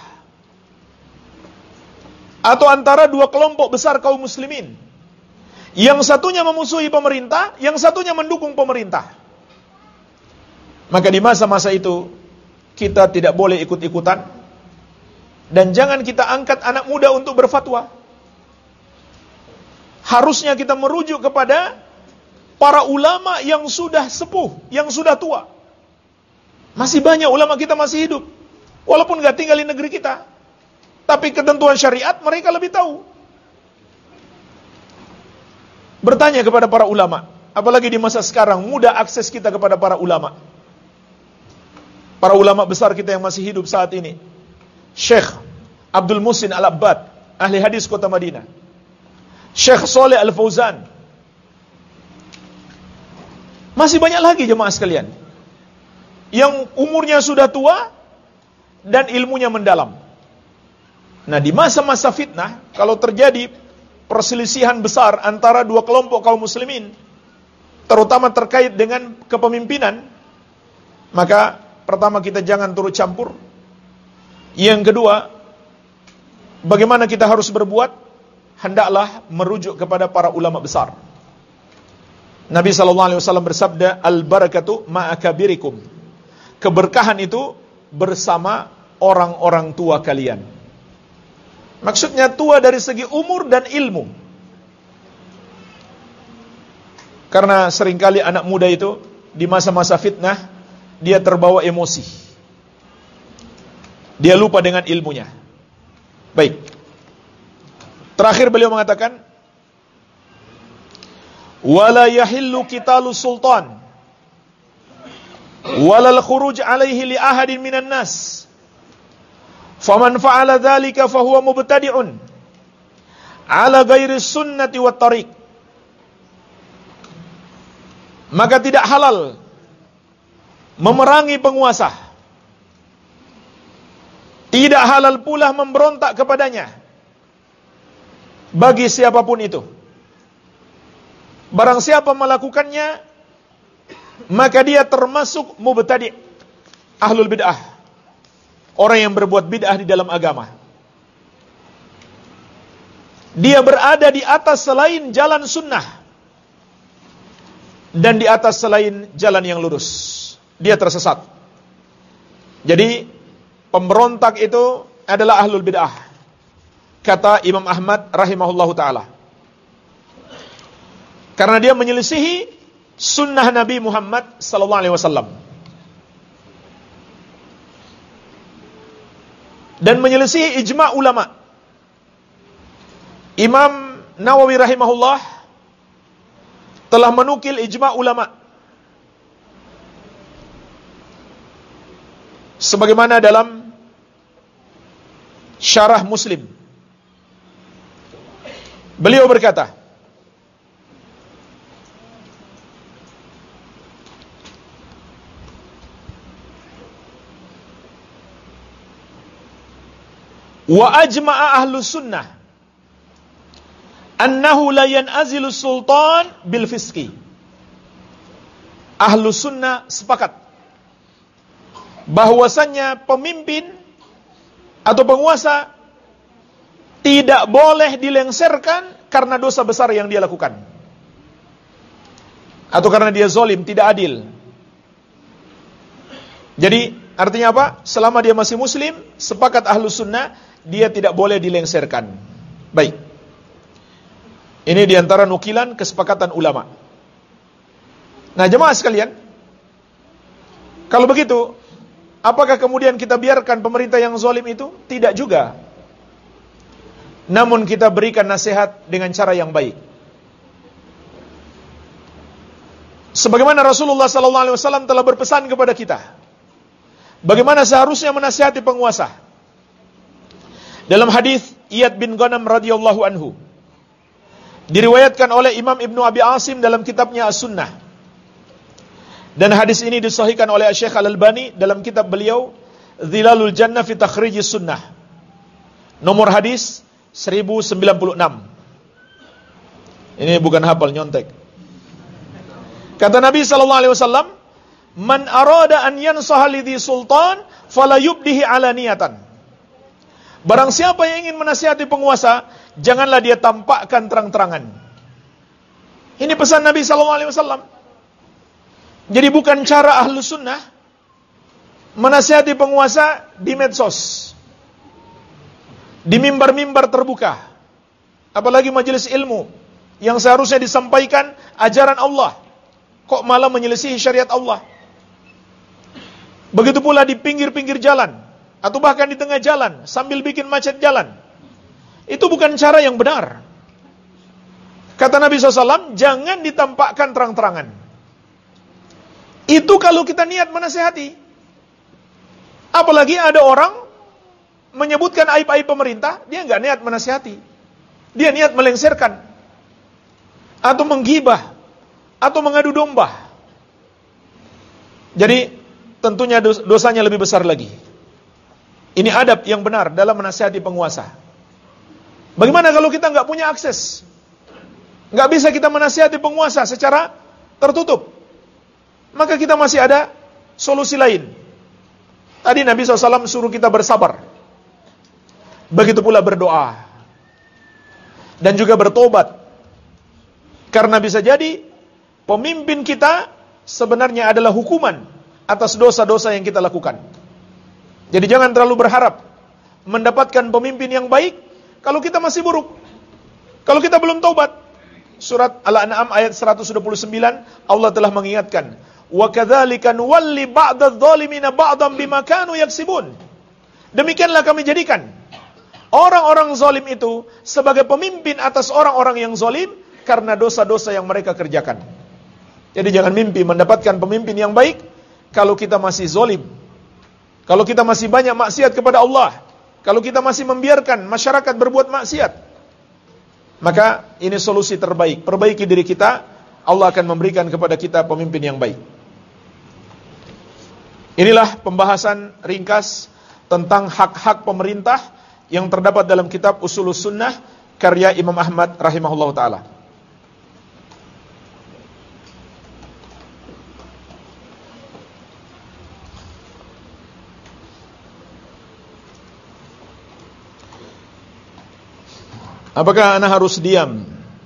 Speaker 1: atau antara dua kelompok besar kaum muslimin. Yang satunya memusuhi pemerintah, yang satunya mendukung pemerintah. Maka di masa-masa itu kita tidak boleh ikut-ikutan, dan jangan kita angkat anak muda untuk berfatwa. Harusnya kita merujuk kepada para ulama yang sudah sepuh, yang sudah tua. Masih banyak ulama kita masih hidup, walaupun gak tinggal di negeri kita, tapi ketentuan syariat mereka lebih tahu. Bertanya kepada para ulama, apalagi di masa sekarang mudah akses kita kepada para ulama. Para ulama besar kita yang masih hidup saat ini, Syekh Abdul Muhsin Al-Abbad, ahli hadis kota Madinah, Syekh Saleh Al-Fauzan. Masih banyak lagi jemaah sekalian yang umurnya sudah tua dan ilmunya mendalam. Nah, di masa-masa fitnah, kalau terjadi perselisihan besar antara dua kelompok kaum muslimin, terutama terkait dengan kepemimpinan, maka pertama kita jangan turut campur. Yang kedua, bagaimana kita harus berbuat? Hendaklah merujuk kepada para ulama besar. Nabi sallallahu alaihi wasallam bersabda, "Al-barakatu ma'akabirikum." Keberkahan itu bersama orang-orang tua kalian. Maksudnya tua dari segi umur dan ilmu. Karena seringkali anak muda itu di masa-masa fitnah dia terbawa emosi. Dia lupa dengan ilmunya. Baik. Terakhir beliau mengatakan, wala yahillu qitalu sultan walal khuruj alaihi li ahadin minan nas faman fa'ala dhalika fahuwa mubtadi'un ala ghairi sunnati wat tariq. Maka tidak halal memerangi penguasa, tidak halal pula memberontak kepadanya bagi siapapun itu. Barang siapa melakukannya, maka dia termasuk mubtadi', ahlul bid'ah, orang yang berbuat bid'ah di dalam agama. Dia berada di atas selain jalan sunnah dan di atas selain jalan yang lurus. Dia tersesat. Jadi pemberontak itu adalah ahlul bid'ah, kata Imam Ahmad rahimahullahu ta'ala. Karena dia menyelisihi sunnah Nabi Muhammad sallallahu alaihi wasallam. Dan menyelisihi ijma' ulama. Imam Nawawi rahimahullah telah menukil ijma' ulama. Sebagaimana dalam Syarah Muslim. Beliau berkata, wa ajma'a ahlus sunnah annahu la yan'azilu sultan bil fisqi. Ahlus sunnah sepakat bahwasannya pemimpin atau penguasa tidak boleh dilengserkan karena dosa besar yang dia lakukan, atau karena dia zalim, tidak adil. Jadi artinya apa? Selama dia masih muslim, sepakat ahlus sunnah, dia tidak boleh dilengserkan. Baik. Ini diantara nukilan kesepakatan ulama. Nah jemaah sekalian, kalau begitu, apakah kemudian kita biarkan pemerintah yang zalim itu? Tidak juga. Namun kita berikan nasihat dengan cara yang baik. Sebagaimana Rasulullah sallallahu alaihi wasallam telah berpesan kepada kita, bagaimana seharusnya menasihati penguasa. Dalam hadis Iyad bin Ghanam radhiyallahu anhu, diriwayatkan oleh Imam Ibnu Abi Asim dalam kitabnya As-Sunnah. Dan hadis ini disahihkan oleh Syekh Al-Albani dalam kitab beliau Zilalul Jannah fi Takhrijis Sunnah. Nomor hadis seribu sembilan puluh enam. Ini bukan hafal, nyontek. Kata Nabi sallallahu alaihi wasallam, "Man arada an yansaha lidhi sultan fala yubdihi alaniyatan." Barang siapa yang ingin menasihati penguasa, janganlah dia tampakkan terang-terangan. Ini pesan Nabi sallallahu alaihi wasallam. Jadi bukan cara ahlus sunnah menasihati penguasa di medsos, di mimbar-mimbar terbuka, apalagi majelis ilmu yang seharusnya disampaikan ajaran Allah, kok malah menyelisihi syariat Allah. Begitu pula di pinggir-pinggir jalan, atau bahkan di tengah jalan, sambil bikin macet jalan. Itu bukan cara yang benar. Kata Nabi shallallahu alaihi wasallam, jangan ditampakkan terang-terangan. Itu kalau kita niat menasihati. Apalagi ada orang menyebutkan aib-aib pemerintah, dia nggak niat menasihati. Dia niat melengsarkan, atau menggibah, atau mengadu domba. Jadi tentunya dosanya lebih besar lagi. Ini adab yang benar dalam menasihati penguasa. Bagaimana kalau kita nggak punya akses? Nggak bisa kita menasihati penguasa secara tertutup. Maka kita masih ada solusi lain. Tadi Nabi shallallahu alaihi wasallam suruh kita bersabar. Begitu pula berdoa. Dan juga bertobat. Karena bisa jadi pemimpin kita sebenarnya adalah hukuman atas dosa-dosa yang kita lakukan. Jadi jangan terlalu berharap mendapatkan pemimpin yang baik kalau kita masih buruk, kalau kita belum taubat. Surat Al-An'am ayat seratus dua puluh sembilan, Allah telah mengingatkan, wa kadzalika nuwalli ba'dadh dhalimina ba'dhan bima kanu yaksibun. Demikianlah kami jadikan orang-orang zalim itu sebagai pemimpin atas orang-orang yang zalim karena dosa-dosa yang mereka kerjakan. Jadi jangan mimpi mendapatkan pemimpin yang baik kalau kita masih zalim, kalau kita masih banyak maksiat kepada Allah, kalau kita masih membiarkan masyarakat berbuat maksiat. Maka ini solusi terbaik. Perbaiki diri kita, Allah akan memberikan kepada kita pemimpin yang baik. Inilah pembahasan ringkas tentang hak-hak pemerintah yang terdapat dalam kitab Ushulus Sunnah karya Imam Ahmad rahimahullah ta'ala. Apakah ana harus diam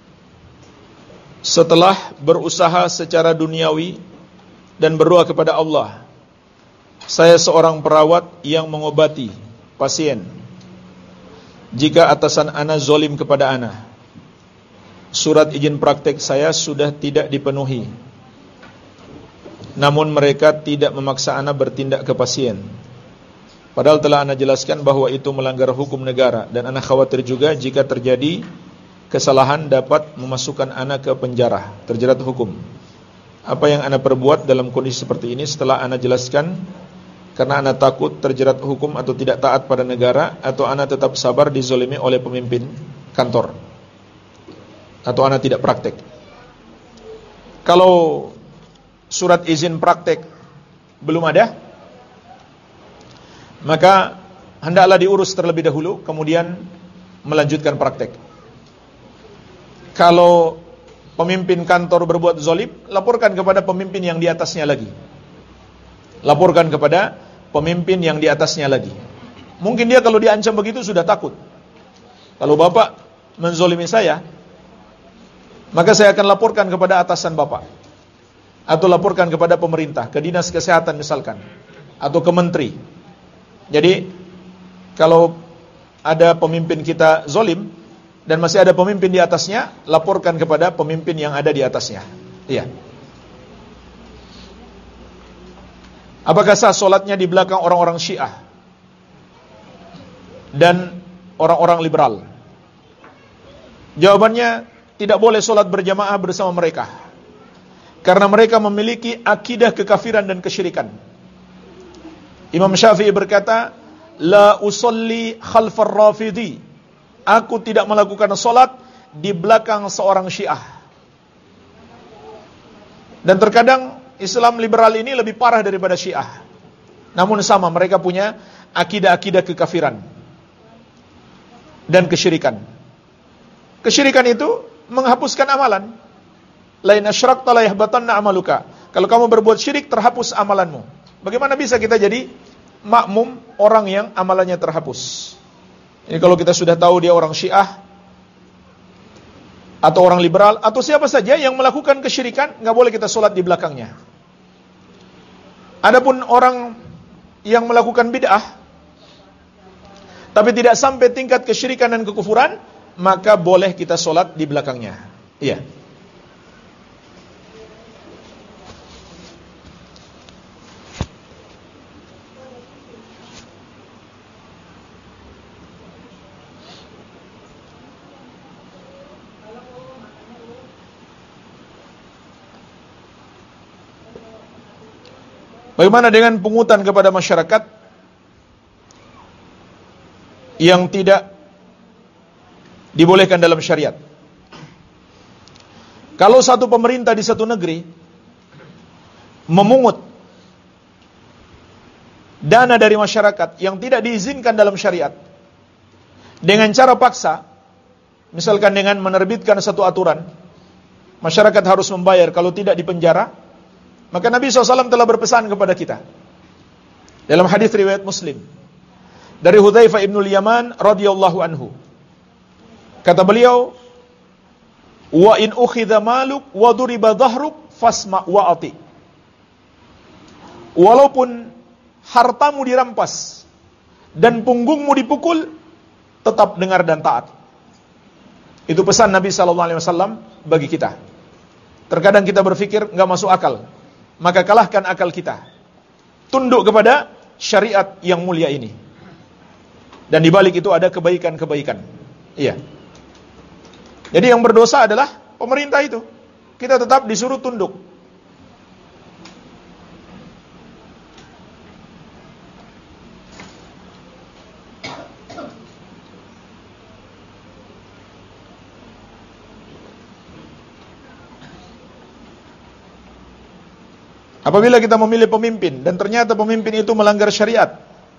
Speaker 1: setelah berusaha secara duniawi dan berdoa kepada Allah? Saya seorang perawat yang mengobati pasien. Jika atasan ana zalim kepada ana, surat izin praktek saya sudah tidak dipenuhi, namun mereka tidak memaksa ana bertindak ke pasien. Padahal telah ana jelaskan bahwa itu melanggar hukum negara, dan ana khawatir juga jika terjadi kesalahan dapat memasukkan ana ke penjara, terjerat hukum. Apa yang ana perbuat dalam kondisi seperti ini? Setelah ana jelaskan, karena ana takut terjerat hukum atau tidak taat pada negara, atau ana tetap sabar dizolimi oleh pemimpin kantor, atau ana tidak praktek. Kalau surat izin praktek belum ada, maka hendaklah diurus terlebih dahulu, kemudian melanjutkan praktek. Kalau pemimpin kantor berbuat zalim, laporkan kepada pemimpin yang di atasnya lagi. Laporkan kepada pemimpin yang di atasnya lagi. Mungkin dia kalau diancam begitu sudah takut. Kalau bapak menzolimi saya, maka saya akan laporkan kepada atasan bapak, atau laporkan kepada pemerintah, ke dinas kesehatan misalkan, atau ke menteri. Jadi kalau ada pemimpin kita zolim dan masih ada pemimpin di atasnya, laporkan kepada pemimpin yang ada di atasnya. Iya. Apakah sah solatnya di belakang orang-orang Syiah dan orang-orang liberal? Jawabannya, tidak boleh solat berjamaah bersama mereka, karena mereka memiliki akidah kekafiran dan kesyirikan. Imam Syafi'i berkata, la usolli khalfar rafidhi, aku tidak melakukan solat di belakang seorang Syiah. Dan terkadang Islam liberal ini lebih parah daripada Syiah. Namun sama, mereka punya akidah-akidah kekafiran dan kesyirikan. Kesyirikan itu menghapuskan amalan. Lain asyrakta la yahbatanna amaluka. Kalau kamu berbuat syirik, terhapus amalanmu. Bagaimana bisa kita jadi makmum orang yang amalannya terhapus? Ini kalau kita sudah tahu dia orang Syiah atau orang liberal atau siapa saja yang melakukan kesyirikan, nggak boleh kita sholat di belakangnya. Adapun orang yang melakukan bid'ah tapi tidak sampai tingkat kesyirikan dan kekufuran, maka boleh kita sholat di belakangnya. Iya. Bagaimana dengan pungutan kepada masyarakat yang tidak dibolehkan dalam syariat? Kalau satu pemerintah di satu negeri memungut dana dari masyarakat yang tidak diizinkan dalam syariat dengan cara paksa, misalkan dengan menerbitkan satu aturan, masyarakat harus membayar, kalau tidak dipenjara, maka Nabi shallallahu alaihi wasallam telah berpesan kepada kita dalam hadis riwayat Muslim dari Hudzaifah ibnul Yaman radhiyallahu anhu. Kata beliau, wa in ukhidha maluk wa duriba dhahruk fasma wa ati. Walaupun hartamu dirampas dan punggungmu dipukul, tetap dengar dan taat. Itu pesan Nabi shallallahu alaihi wasallam bagi kita. Terkadang kita berpikir enggak masuk akal, maka kalahkan akal kita, tunduk kepada syariat yang mulia ini. Dan di balik itu ada kebaikan-kebaikan. Iya. Jadi yang berdosa adalah pemerintah itu. Kita tetap disuruh tunduk. Apabila kita memilih pemimpin dan ternyata pemimpin itu melanggar syariat,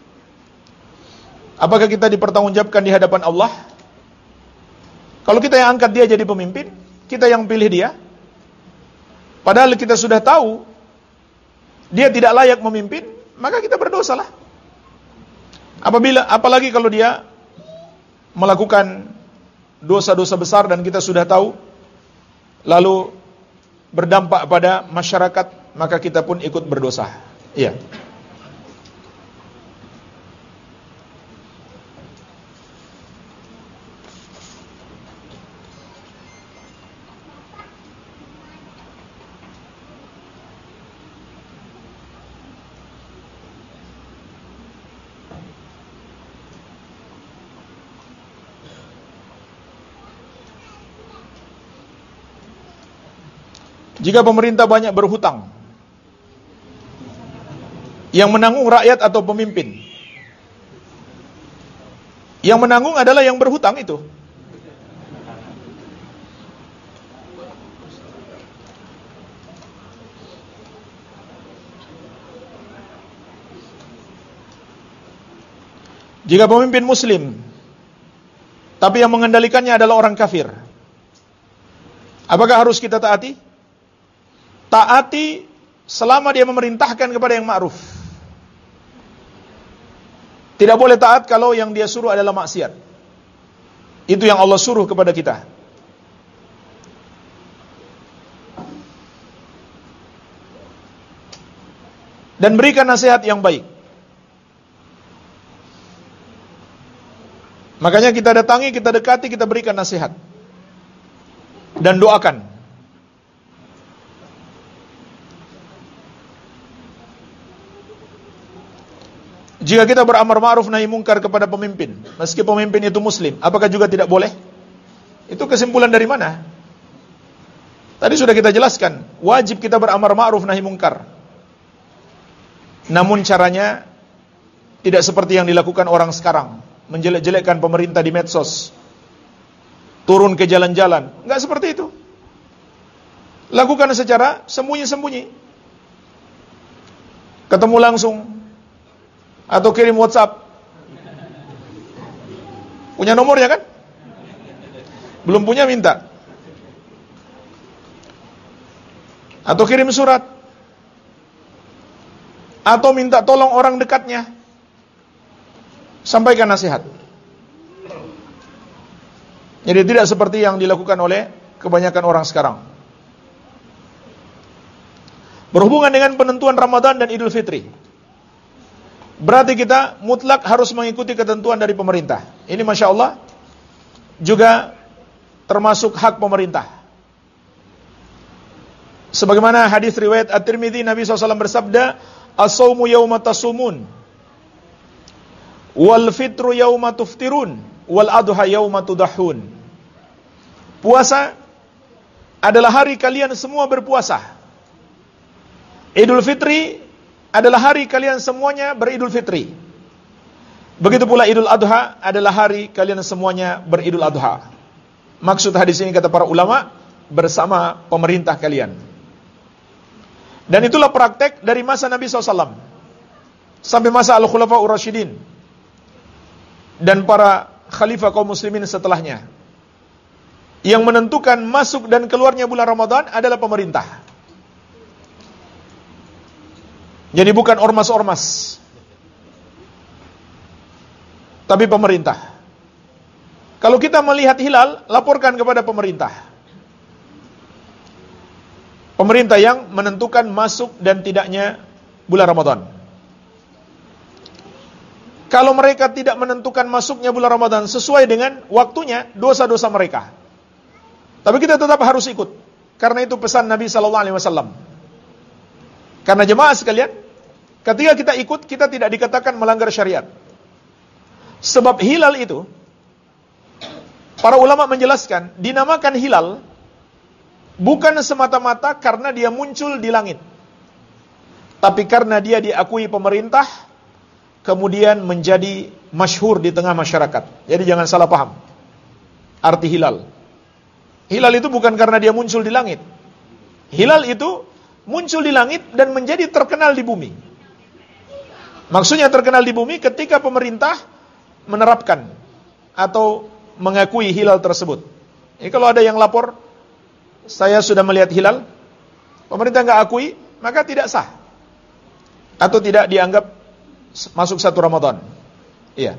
Speaker 1: apakah kita dipertanggungjawabkan di hadapan Allah? Kalau kita yang angkat dia jadi pemimpin, kita yang pilih dia, padahal kita sudah tahu dia tidak layak memimpin, maka kita berdosalah. Apabila apalagi kalau dia melakukan dosa-dosa besar dan kita sudah tahu, lalu berdampak pada masyarakat, maka kita pun ikut berdosa. Iya. Jika pemerintah banyak berhutang, yang menanggung rakyat atau pemimpin? Yang menanggung adalah yang berhutang itu. Jika pemimpin muslim, tapi yang mengendalikannya adalah orang kafir, apakah harus kita taati? Taati selama dia memerintahkan kepada yang ma'ruf. Tidak boleh taat kalau yang dia suruh adalah maksiat. Itu yang Allah suruh kepada kita. Dan berikan nasihat yang baik. Makanya kita datangi, kita dekati, kita berikan nasihat. Dan doakan. Jika kita beramar ma'ruf nahi mungkar kepada pemimpin, meski pemimpin itu muslim, apakah juga tidak boleh? Itu kesimpulan dari mana? Tadi sudah kita jelaskan, wajib kita beramar ma'ruf nahi mungkar. Namun caranya tidak seperti yang dilakukan orang sekarang, menjelek-jelekkan pemerintah di medsos, turun ke jalan-jalan. Enggak seperti itu. Lakukan secara sembunyi-sembunyi. Ketemu langsung atau kirim WhatsApp. Punya nomornya kan? Belum punya, minta. Atau kirim surat. Atau minta tolong orang dekatnya. Sampaikan nasihat. Jadi tidak seperti yang dilakukan oleh kebanyakan orang sekarang. Berhubungan dengan penentuan Ramadan dan Idul Fitri, berarti kita mutlak harus mengikuti ketentuan dari pemerintah. Ini Masya Allah juga termasuk hak pemerintah. Sebagaimana hadis riwayat At-Tirmidzi, Nabi shallallahu alaihi wasallam bersabda, as-sawmu yawma tasumun, wal fitru yawma tuftirun, wal adha yawma tudahun. Puasa adalah hari kalian semua berpuasa. Idul Fitri adalah hari kalian semuanya beridul fitri. Begitu pula Idul Adha adalah hari kalian semuanya beridul adha. Maksud hadis ini kata para ulama, bersama pemerintah kalian. Dan itulah praktek dari masa Nabi shallallahu alaihi wasallam sampai masa Al-Khulafa'ur Rasyidin dan para khalifah kaum muslimin setelahnya. Yang menentukan masuk dan keluarnya bulan Ramadan adalah pemerintah. Jadi bukan ormas-ormas, tapi pemerintah. Kalau kita melihat hilal, laporkan kepada pemerintah. Pemerintah yang menentukan masuk dan tidaknya bulan Ramadan. Kalau mereka tidak menentukan masuknya bulan Ramadan sesuai dengan waktunya, dosa-dosa mereka. Tapi kita tetap harus ikut, karena itu pesan Nabi shallallahu alaihi wasallam. Karena jemaah sekalian, ketika kita ikut, kita tidak dikatakan melanggar syariat. Sebab hilal itu, para ulama menjelaskan, dinamakan hilal bukan semata-mata karena dia muncul di langit, tapi karena dia diakui pemerintah, kemudian menjadi masyhur di tengah masyarakat. Jadi jangan salah paham arti hilal. Hilal itu bukan karena dia muncul di langit. Hilal itu muncul di langit dan menjadi terkenal di bumi. Maksudnya terkenal di bumi ketika pemerintah menerapkan atau mengakui hilal tersebut. Jadi kalau ada yang lapor, saya sudah melihat hilal, pemerintah nggak akui, maka tidak sah atau tidak dianggap masuk satu Ramadan. Iya.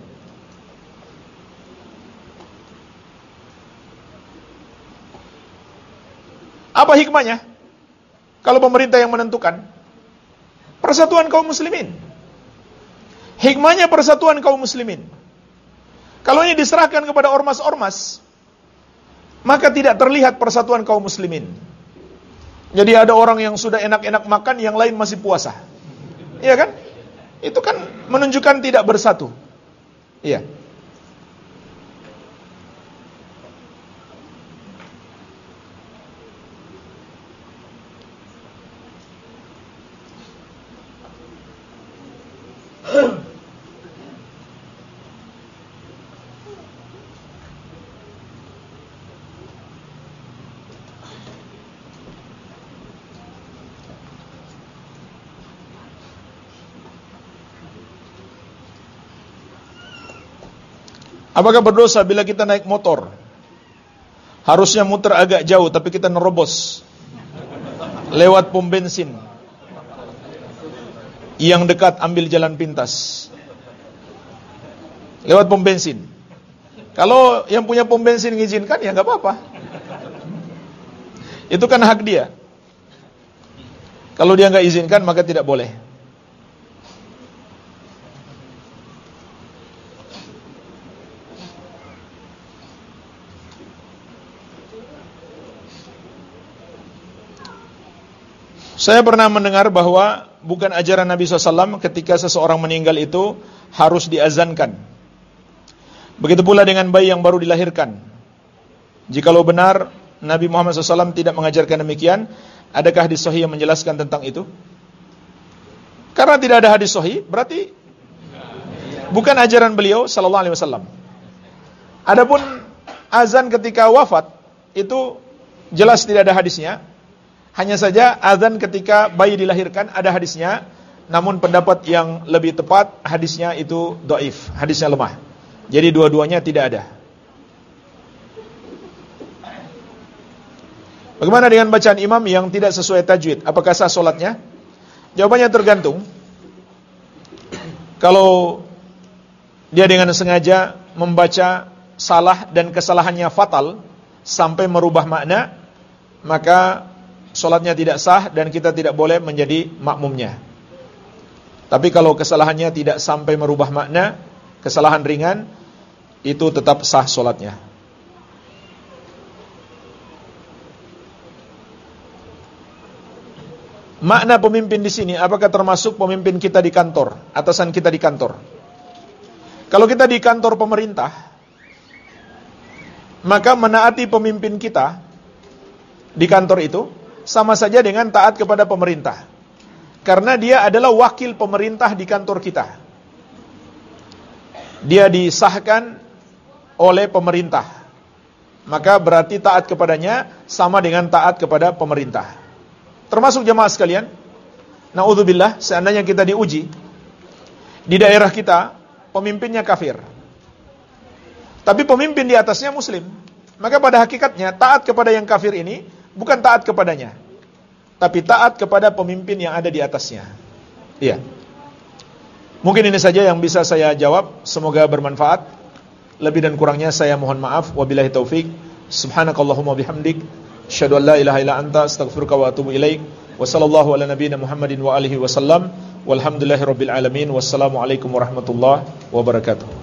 Speaker 1: Apa hikmahnya? Kalau pemerintah yang menentukan, persatuan kaum muslimin. Hikmahnya persatuan kaum muslimin. Kalau ini diserahkan kepada ormas-ormas, maka tidak terlihat persatuan kaum muslimin. Jadi ada orang yang sudah enak-enak makan, yang lain masih puasa. Iya kan? Itu kan menunjukkan tidak bersatu. Iya. Apakah berdosa bila kita naik motor? Harusnya muter agak jauh, tapi kita nerobos lewat pom bensin yang dekat, ambil jalan pintas lewat pom bensin. Kalau yang punya pom bensin mengizinkan, ya nggak apa-apa. Itu kan hak dia. Kalau dia nggak izinkan, maka tidak boleh. Saya pernah mendengar bahwa bukan ajaran Nabi shallallahu alaihi wasallam ketika seseorang meninggal itu harus diazankan. Begitu pula dengan bayi yang baru dilahirkan. Jikalau benar Nabi Muhammad shallallahu alaihi wasallam tidak mengajarkan demikian, adakah hadis sahih yang menjelaskan tentang itu? Karena tidak ada hadis sahih, berarti bukan ajaran beliau sallallahu alaihi wasallam. Adapun azan ketika wafat itu jelas tidak ada hadisnya. Hanya saja azan ketika bayi dilahirkan ada hadisnya, namun pendapat yang lebih tepat hadisnya itu dhaif, hadisnya lemah. Jadi dua-duanya tidak ada. Bagaimana dengan bacaan imam yang tidak sesuai tajwid? Apakah sah solatnya? Jawabannya tergantung. Kalau dia dengan sengaja membaca salah dan kesalahannya fatal sampai merubah makna, maka solatnya tidak sah dan kita tidak boleh menjadi makmumnya. Tapi kalau kesalahannya tidak sampai merubah makna, kesalahan ringan, itu tetap sah solatnya. Makna pemimpin di sini, apakah termasuk pemimpin kita di kantor, atasan kita di kantor? Kalau kita di kantor pemerintah, maka menaati pemimpin kita di kantor itu sama saja dengan taat kepada pemerintah. Karena dia adalah wakil pemerintah di kantor kita. Dia disahkan oleh pemerintah. Maka berarti taat kepadanya sama dengan taat kepada pemerintah. Termasuk jemaah sekalian, naudzubillah, seandainya kita diuji di daerah kita, pemimpinnya kafir, tapi pemimpin di atasnya muslim, maka pada hakikatnya taat kepada yang kafir ini bukan taat kepadanya, tapi taat kepada pemimpin yang ada di atasnya. Iya. Mungkin ini saja yang bisa saya jawab. Semoga bermanfaat. Lebih dan kurangnya saya mohon maaf. Wabillahi taufik. Subhanakallahumma bihamdik, asyhadu an la ilaha illa anta, astaghfiruka wa atubu ilaik. Wa sallallahu ala nabiyyina Muhammadin wa alihi wasallam. Walhamdulillahirabbil alamin. Wassalamualaikum warahmatullahi wabarakatuh.